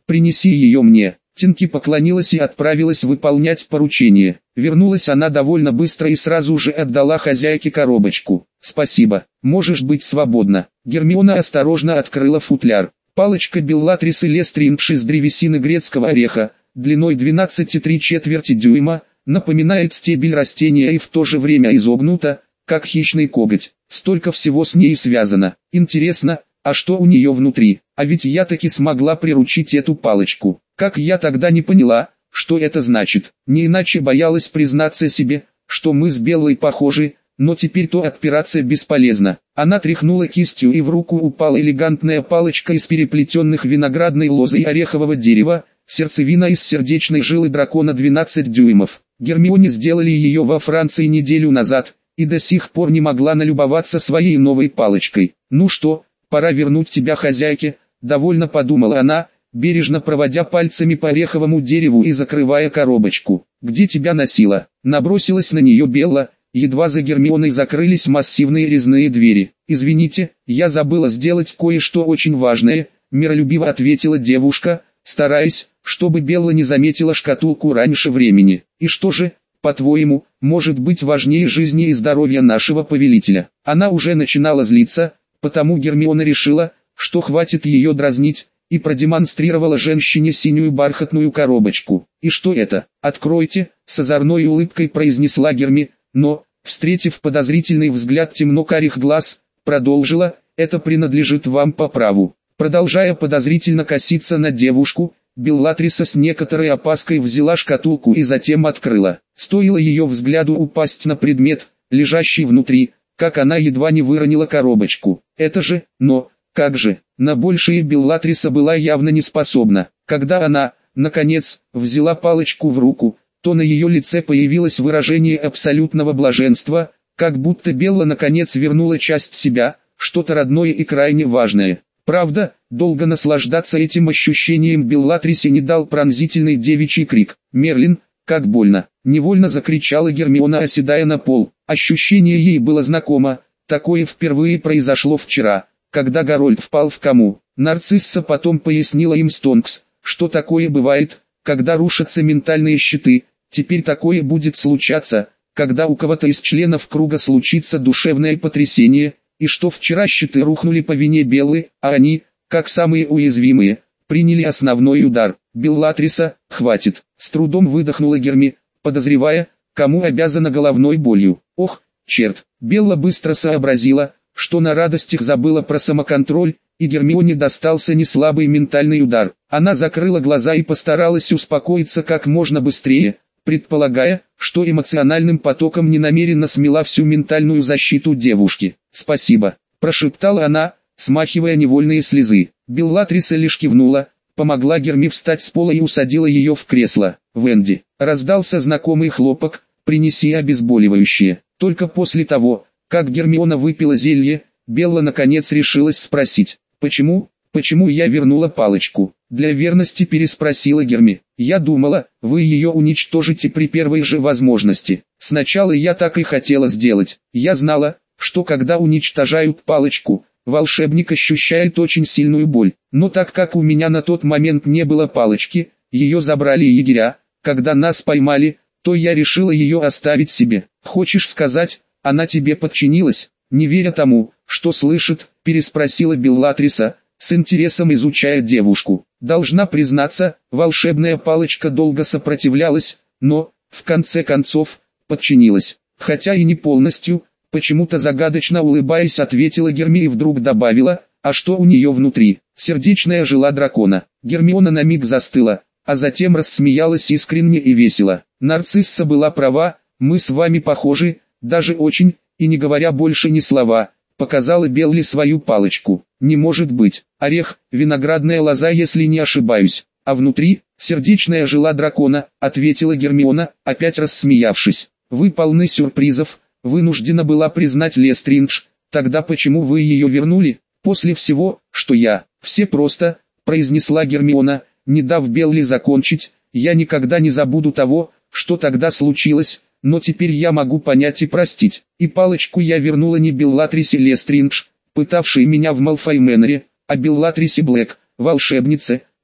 принеси ее мне». Тинки поклонилась и отправилась выполнять поручение. Вернулась она довольно быстро и сразу же отдала хозяйке коробочку. «Спасибо, можешь быть свободна». Гермиона осторожно открыла футляр. Палочка Беллатрис Лестринж из древесины грецкого ореха, длиной двенадцать и три четверти дюйма, напоминает стебель растения и в то же время изогнута, как хищный коготь. Столько всего с ней связано. Интересно, а что у нее внутри? А ведь я таки смогла приручить эту палочку. Как я тогда не поняла, что это значит? Не иначе боялась признаться себе, что мы с Беллой похожи, но теперь-то отпираться бесполезно. Она тряхнула кистью, и в руку упала элегантная палочка из переплетенных виноградной лозы и орехового дерева, сердцевина из сердечной жилы дракона двенадцать дюймов. Гермионе сделали ее во Франции неделю назад, и до сих пор не могла налюбоваться своей новой палочкой. «Ну что, пора вернуть тебя хозяйке», — довольно подумала она, бережно проводя пальцами по ореховому дереву и закрывая коробочку. «Где тебя носило?» Набросилась на нее Белла, едва за Гермионой закрылись массивные резные двери. «Извините, я забыла сделать кое-что очень важное», — миролюбиво ответила девушка, стараясь, чтобы Белла не заметила шкатулку раньше времени. «И что же, по-твоему, может быть важнее жизни и здоровья нашего повелителя?» Она уже начинала злиться, потому Гермиона решила, что хватит ее дразнить, и продемонстрировала женщине синюю бархатную коробочку. «И что это? Откройте», — с озорной улыбкой произнесла Герми, но, встретив подозрительный взгляд темно-карих глаз, продолжила: «Это принадлежит вам по праву». Продолжая подозрительно коситься на девушку, Беллатриса с некоторой опаской взяла шкатулку и затем открыла. Стоило ее взгляду упасть на предмет, лежащий внутри, как она едва не выронила коробочку. Это же, но, как же, на большее Беллатриса была явно не способна. Когда она, наконец, взяла палочку в руку, то на ее лице появилось выражение абсолютного блаженства, как будто Белла наконец вернула часть себя, что-то родное и крайне важное. Правда, долго наслаждаться этим ощущением Беллатрисе не дал пронзительный девичий крик. «Мерлин, как больно!» — невольно закричала Гермиона, оседая на пол. Ощущение ей было знакомо, такое впервые произошло вчера, когда Гарольд впал в кому. Нарцисса потом пояснила им Стонкс, что такое бывает, когда рушатся ментальные щиты. Теперь такое будет случаться, когда у кого-то из членов круга случится душевное потрясение, и что вчера щиты рухнули по вине Беллы, а они, как самые уязвимые, приняли основной удар. «Беллатриса, хватит!» — с трудом выдохнула Герми, подозревая, кому обязана головной болью. «Ох, черт!» Белла быстро сообразила, что на радостях забыла про самоконтроль, и Гермионе достался неслабый ментальный удар. Она закрыла глаза и постаралась успокоиться как можно быстрее, предполагая, что эмоциональным потоком ненамеренно смела всю ментальную защиту девушки. «Спасибо», — прошептала она, смахивая невольные слезы. Беллатриса лишь кивнула, помогла Герми встать с пола и усадила ее в кресло. «Венди», — раздался знакомый хлопок, «принеси обезболивающее». Только после того, как Гермиона выпила зелье, Белла наконец решилась спросить: «Почему, почему я вернула палочку?» Для верности переспросила Герми. «Я думала, вы ее уничтожите при первой же возможности. Сначала я так и хотела сделать. Я знала, что когда уничтожают палочку, волшебник ощущает очень сильную боль. Но так как у меня на тот момент не было палочки, ее забрали егеря, когда нас поймали, то я решила ее оставить себе. Хочешь сказать, она тебе подчинилась?» Не веря тому, что слышит, переспросила Беллатриса, с интересом изучая девушку. Должна признаться, волшебная палочка долго сопротивлялась, но, в конце концов, подчинилась. Хотя и не полностью, почему-то загадочно улыбаясь, ответила Герми и вдруг добавила: «А что у нее внутри?» «Сердечная жила дракона». Гермиона на миг застыла, а затем рассмеялась искренне и весело. «Нарцисса была права, мы с вами похожи, даже очень», и не говоря больше ни слова, показала Белли свою палочку. «Не может быть. Орех, виноградная лоза, если не ошибаюсь. А внутри, сердечная жила дракона», — ответила Гермиона, опять рассмеявшись. «Вы полны сюрпризов», — вынуждена была признать Лестринж. «Тогда почему вы ее вернули? После всего, что я...» «Все просто», — произнесла Гермиона, не дав Белли закончить. «Я никогда не забуду того, что тогда случилось, но теперь я могу понять и простить. И палочку я вернула не Беллатрисе Лестринж, пытавшей меня в Малфой Мэннере, а Беллатрисе Блэк, волшебнице,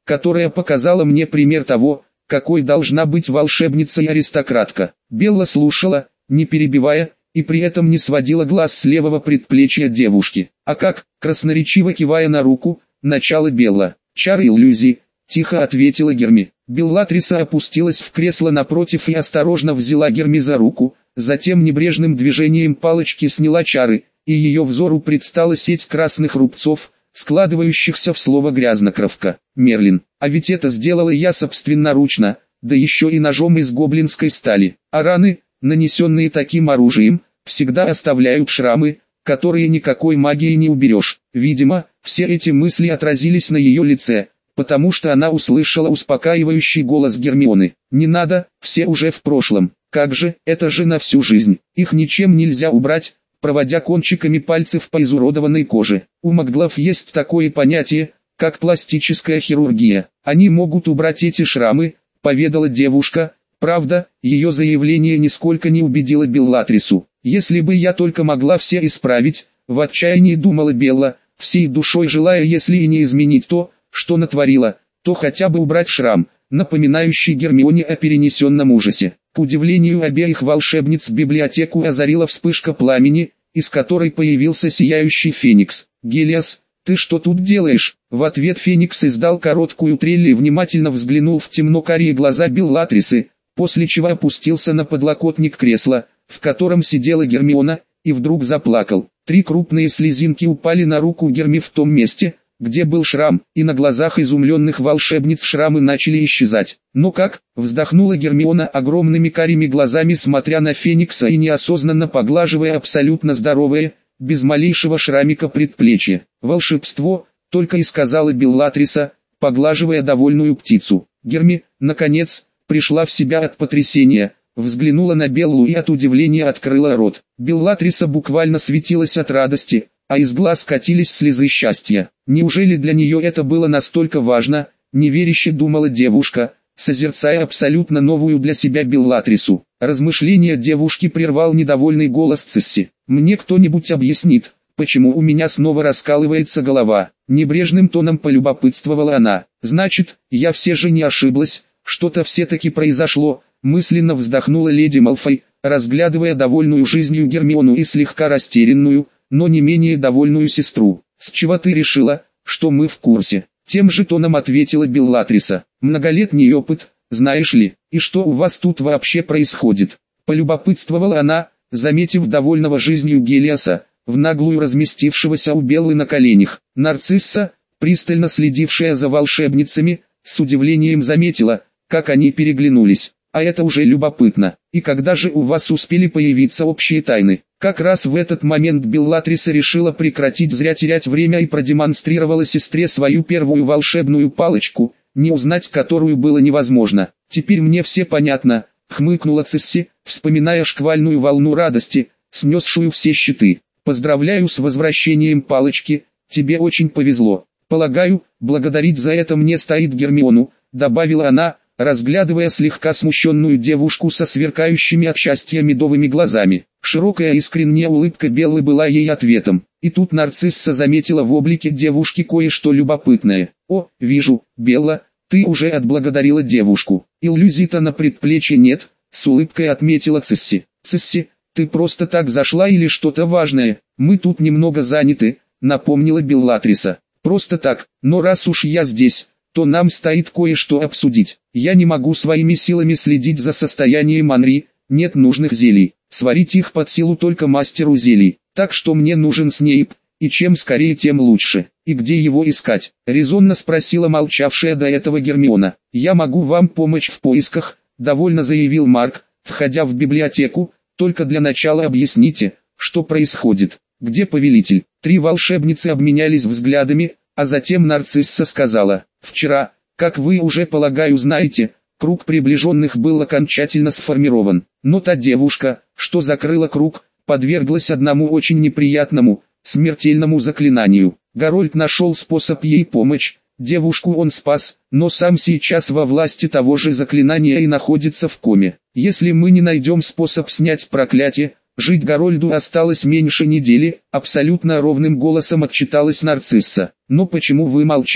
которая показала мне пример того, какой должна быть волшебница и аристократка. Белла слушала, не перебивая, и при этом не сводила глаз с левого предплечья девушки. А как, красноречиво кивая на руку, начало Белла. «Чары иллюзий», — тихо ответила Герми. Беллатриса опустилась в кресло напротив и осторожно взяла Герми за руку, затем небрежным движением палочки сняла чары, и ее взору предстала сеть красных рубцов, складывающихся в слово «грязнокровка». «Мерлин, а ведь это сделала я собственноручно, да еще и ножом из гоблинской стали. А раны, нанесенные таким оружием, всегда оставляют шрамы, которые никакой магией не уберешь». Видимо, все эти мысли отразились на ее лице, потому что она услышала успокаивающий голос Гермионы. «Не надо, все уже в прошлом. Как же, это же на всю жизнь. Их ничем нельзя убрать», проводя кончиками пальцев по изуродованной коже. «У маглов есть такое понятие, как пластическая хирургия. Они могут убрать эти шрамы», поведала девушка. Правда, ее заявление нисколько не убедило Беллатрису. «Если бы я только могла все исправить», в отчаянии думала Белла, всей душой желая, если и не изменить то, что натворила, то хотя бы убрать шрам, напоминающий Гермионе о перенесенном ужасе. К удивлению обеих волшебниц библиотеку озарила вспышка пламени, из которой появился сияющий феникс. «Гелиос, ты что тут делаешь?» В ответ феникс издал короткую трель и внимательно взглянул в темно-карие глаза Беллатрисы, после чего опустился на подлокотник кресла, в котором сидела Гермиона, и вдруг заплакал. Три крупные слезинки упали на руку Герми в том месте, где был шрам, и на глазах изумленных волшебниц шрамы начали исчезать. «Ну как?» — вздохнула Гермиона огромными карими глазами, смотря на феникса и неосознанно поглаживая абсолютно здоровое, без малейшего шрамика предплечье. «Волшебство», — только и сказала Беллатриса, поглаживая довольную птицу. Герми, наконец, пришла в себя от потрясения, взглянула на Беллу и от удивления открыла рот. Беллатриса буквально светилась от радости, а из глаз катились слезы счастья. Неужели для нее это было настолько важно, неверяще думала девушка, созерцая абсолютно новую для себя Беллатрису. Размышления девушки прервал недовольный голос Цисси. «Мне кто-нибудь объяснит, почему у меня снова раскалывается голова?» Небрежным тоном полюбопытствовала она. «Значит, я все же не ошиблась, что-то все-таки произошло», мысленно вздохнула леди Малфой, разглядывая довольную жизнью Гермиону и слегка растерянную, но не менее довольную сестру. «С чего ты решила, что мы в курсе?» Тем же тоном ответила Беллатриса. «Многолетний опыт, знаешь ли, и что у вас тут вообще происходит?» Полюбопытствовала она, заметив довольного жизнью Гелиоса, в наглую разместившегося у Беллы на коленях. Нарцисса, пристально следившая за волшебницами, с удивлением заметила, как они переглянулись. «А это уже любопытно. И когда же у вас успели появиться общие тайны?» Как раз в этот момент Беллатриса решила прекратить зря терять время и продемонстрировала сестре свою первую волшебную палочку, не узнать которую было невозможно. «Теперь мне все понятно», — хмыкнула Цисси, вспоминая шквальную волну радости, снесшую все щиты. «Поздравляю с возвращением палочки, тебе очень повезло. Полагаю, благодарить за это мне стоит Гермиону», — добавила она, разглядывая слегка смущенную девушку со сверкающими от счастья медовыми глазами. Широкая искренняя улыбка Беллы была ей ответом. И тут нарцисса заметила в облике девушки кое-что любопытное. «О, вижу, Белла, ты уже отблагодарила девушку. Иллюзий-то на предплечье нет», — с улыбкой отметила Цисси. «Цисси, ты просто так зашла или что-то важное? Мы тут немного заняты», — напомнила Беллатриса. «Просто так, но раз уж я здесь, то нам стоит кое-что обсудить. Я не могу своими силами следить за состоянием Анри, нет нужных зелий. Сварить их под силу только мастеру зелий. Так что мне нужен Снейп, и чем скорее, тем лучше. И где его искать?» — резонно спросила молчавшая до этого Гермиона. «Я могу вам помочь в поисках», — довольно заявил Марк, входя в библиотеку. «Только для начала объясните, что происходит. Где повелитель?» Три волшебницы обменялись взглядами, а затем нарцисса сказала: «Вчера, как вы уже, полагаю, знаете, круг приближенных был окончательно сформирован. Но та девушка, что закрыла круг, подверглась одному очень неприятному, смертельному заклинанию. Гарольд нашел способ ей помочь, девушку он спас, но сам сейчас во власти того же заклинания и находится в коме. Если мы не найдем способ снять проклятие, жить Гарольду осталось меньше недели», — абсолютно ровным голосом отчиталась нарцисса. «Но почему вы молчали?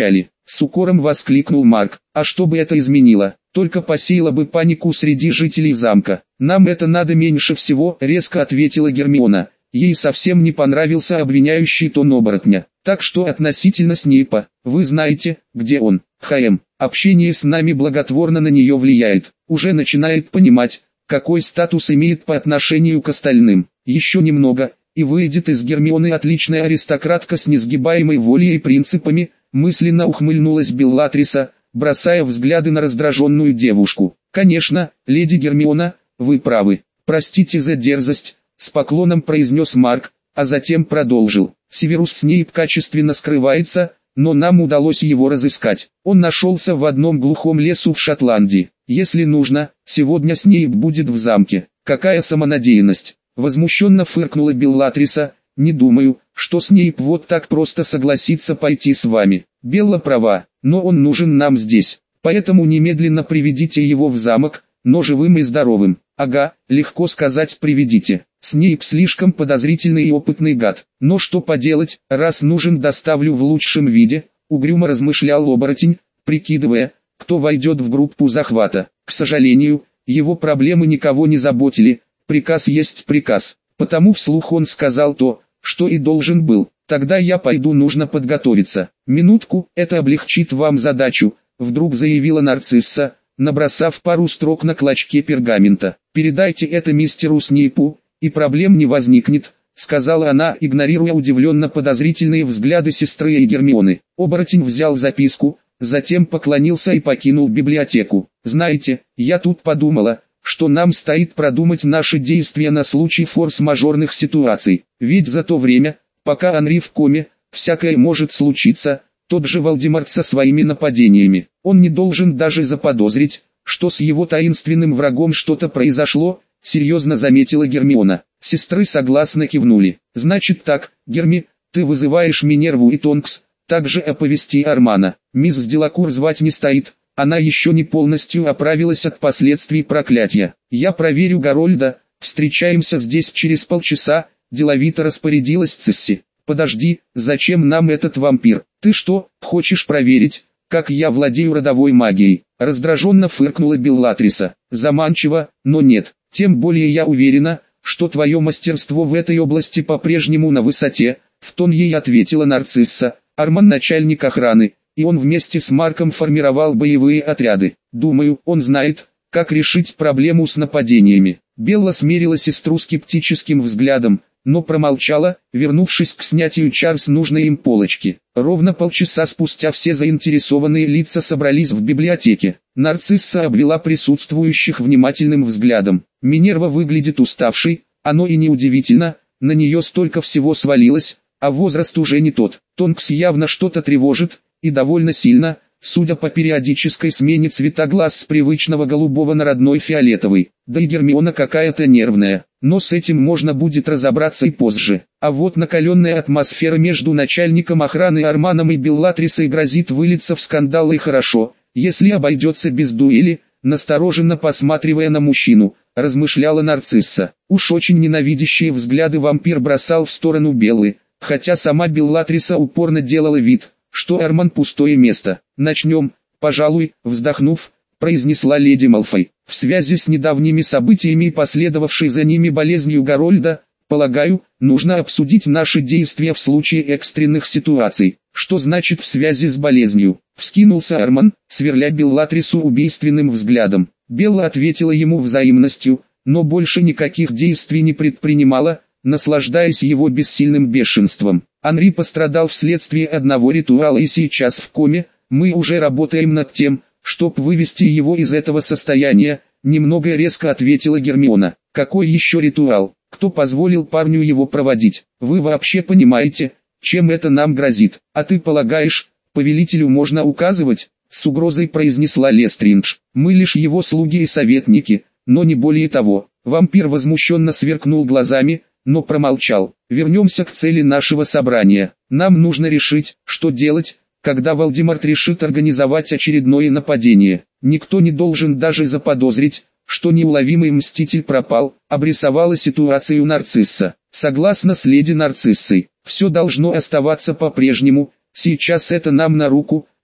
С укором воскликнул Марк. А что бы это изменило? Только посеяло бы панику среди жителей замка. Нам это надо меньше всего, резко ответила Гермиона. Ей совсем не понравился обвиняющий тон оборотня. Так что относительно Снейпа, вы знаете, где он. ХМ, общение с нами благотворно на нее влияет. Уже начинает понимать, какой статус имеет по отношению к остальным. Еще немного, и выйдет из Гермионы отличная аристократка с несгибаемой волей и принципами, мысленно ухмыльнулась Беллатриса, бросая взгляды на раздраженную девушку. Конечно, леди Гермиона, вы правы. Простите за дерзость, с поклоном произнес Марк, а затем продолжил. Северус Снейп качественно скрывается, но нам удалось его разыскать. Он нашелся в одном глухом лесу в Шотландии. Если нужно, сегодня Снейп будет в замке. Какая самонадеянность! Возмущенно фыркнула Беллатриса. Не думаю, что Снейп вот так просто согласится пойти с вами. Белла права, но он нужен нам здесь. Поэтому немедленно приведите его в замок, но живым и здоровым. Ага, легко сказать приведите. Снейп слишком подозрительный и опытный гад. Но что поделать, раз нужен доставлю в лучшем виде, угрюмо размышлял оборотень, прикидывая, кто войдет в группу захвата. К сожалению, его проблемы никого не заботили, приказ есть приказ. Потому вслух он сказал то, что и должен был. Тогда я пойду, нужно подготовиться. Минутку, это облегчит вам задачу, вдруг заявила нарцисса, набросав пару строк на клочке пергамента. Передайте это мистеру Снейпу, и проблем не возникнет, сказала она, игнорируя удивленно подозрительные взгляды сестры и Гермионы. Оборотень взял записку, затем поклонился и покинул библиотеку. Знаете, я тут подумала, что нам стоит продумать наши действия на случай форс-мажорных ситуаций. Ведь за то время, пока Анри в коме, всякое может случиться. Тот же Волдеморт со своими нападениями. Он не должен даже заподозрить, что с его таинственным врагом что-то произошло, серьезно заметила Гермиона. Сестры согласно кивнули. Значит так, Герми, ты вызываешь Минерву и Тонкс, также оповести Армана. Мисс Делакур звать не стоит, она еще не полностью оправилась от последствий проклятия. Я проверю Гарольда, встречаемся здесь через полчаса, деловито распорядилась Цисси. Подожди, зачем нам этот вампир? Ты что, хочешь проверить, как я владею родовой магией? Раздраженно фыркнула Беллатриса. Заманчиво, но нет. Тем более я уверена, что твое мастерство в этой области по-прежнему на высоте, в тон ей ответила нарцисса. Арман начальник охраны, и он вместе с Марком формировал боевые отряды. Думаю, он знает, как решить проблему с нападениями. Белла смерила сестру скептическим взглядом, но промолчала, вернувшись к снятию чар с нужной им полочки. Ровно полчаса спустя все заинтересованные лица собрались в библиотеке. Нарцисса обвела присутствующих внимательным взглядом. Минерва выглядит уставшей, оно и неудивительно, на нее столько всего свалилось, а возраст уже не тот. Тонкс явно что-то тревожит, и довольно сильно, судя по периодической смене цвета глаз с привычного голубого на родной фиолетовый. Да и Гермиона какая-то нервная, но с этим можно будет разобраться и позже. А вот накаленная атмосфера между начальником охраны Арманом и Беллатрисой грозит вылиться в скандал, и хорошо, если обойдется без дуэли, настороженно посматривая на мужчину, размышляла нарцисса. Уж очень ненавидящие взгляды вампир бросал в сторону Беллы, хотя сама Беллатриса упорно делала вид, что Арман пустое место. Начнем, пожалуй, вздохнув, произнесла леди Малфой. В связи с недавними событиями и последовавшей за ними болезнью Гарольда, полагаю, нужно обсудить наши действия в случае экстренных ситуаций. Что значит в связи с болезнью? Вскинулся Арман, сверля Беллатрису убийственным взглядом. Белла ответила ему взаимностью, но больше никаких действий не предпринимала, наслаждаясь его бессильным бешенством. Анри пострадал вследствие одного ритуала и сейчас в коме. Мы уже работаем над тем, чтобы вывести его из этого состояния, немного резко ответила Гермиона. Какой еще ритуал? Кто позволил парню его проводить? Вы вообще понимаете, чем это нам грозит? А ты полагаешь, повелителю можно указывать? С угрозой произнесла Лестриндж. Мы лишь его слуги и советники, но не более того. Вампир возмущенно сверкнул глазами, но промолчал. Вернемся к цели нашего собрания. Нам нужно решить, что делать, когда Волдеморт решит организовать очередное нападение. Никто не должен даже заподозрить, что неуловимый мститель пропал, обрисовала ситуацию нарцисса. Согласно с леди Нарциссой, все должно оставаться по-прежнему, сейчас это нам на руку,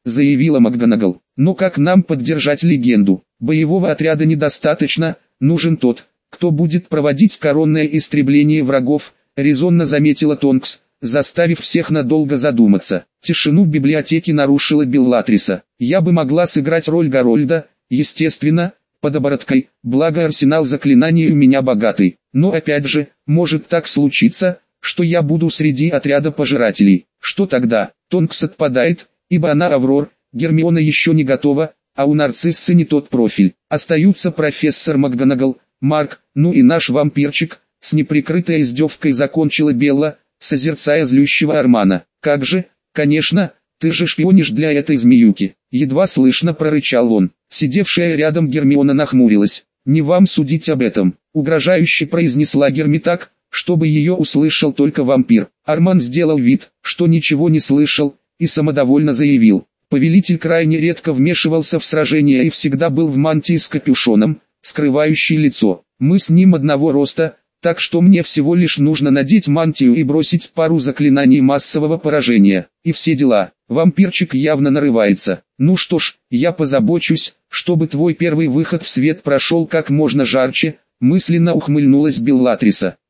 заявила МакГонагал. Но как нам поддержать легенду? Боевого отряда недостаточно, нужен тот, кто будет проводить коронное истребление врагов, резонно заметила Тонкс, заставив всех надолго задуматься. Тишину в библиотеке нарушила Беллатриса. Я бы могла сыграть роль Гарольда, естественно, под обороткой, благо арсенал заклинаний у меня богатый. Но опять же, может так случиться, что я буду среди отряда пожирателей. Что тогда? Тонкс отпадает, ибо она Аврор, Гермиона еще не готова, а у нарциссы не тот профиль. Остаются профессор МакГонагал, Марк, ну и наш вампирчик, с неприкрытой издевкой закончила Белла, созерцая злющего Армана. Как же, конечно, ты же шпионишь для этой змеюки. Едва слышно прорычал он. Сидевшая рядом Гермиона нахмурилась. Не вам судить об этом, угрожающе произнесла Герми так, чтобы ее услышал только вампир. Арман сделал вид, что ничего не слышал, и самодовольно заявил. Повелитель крайне редко вмешивался в сражения и всегда был в мантии с капюшоном, скрывающей лицо. Мы с ним одного роста, так что мне всего лишь нужно надеть мантию и бросить пару заклинаний массового поражения. И все дела. Вампирчик явно нарывается. Ну что ж, я позабочусь, чтобы твой первый выход в свет прошел как можно жарче, мысленно ухмыльнулась Беллатриса.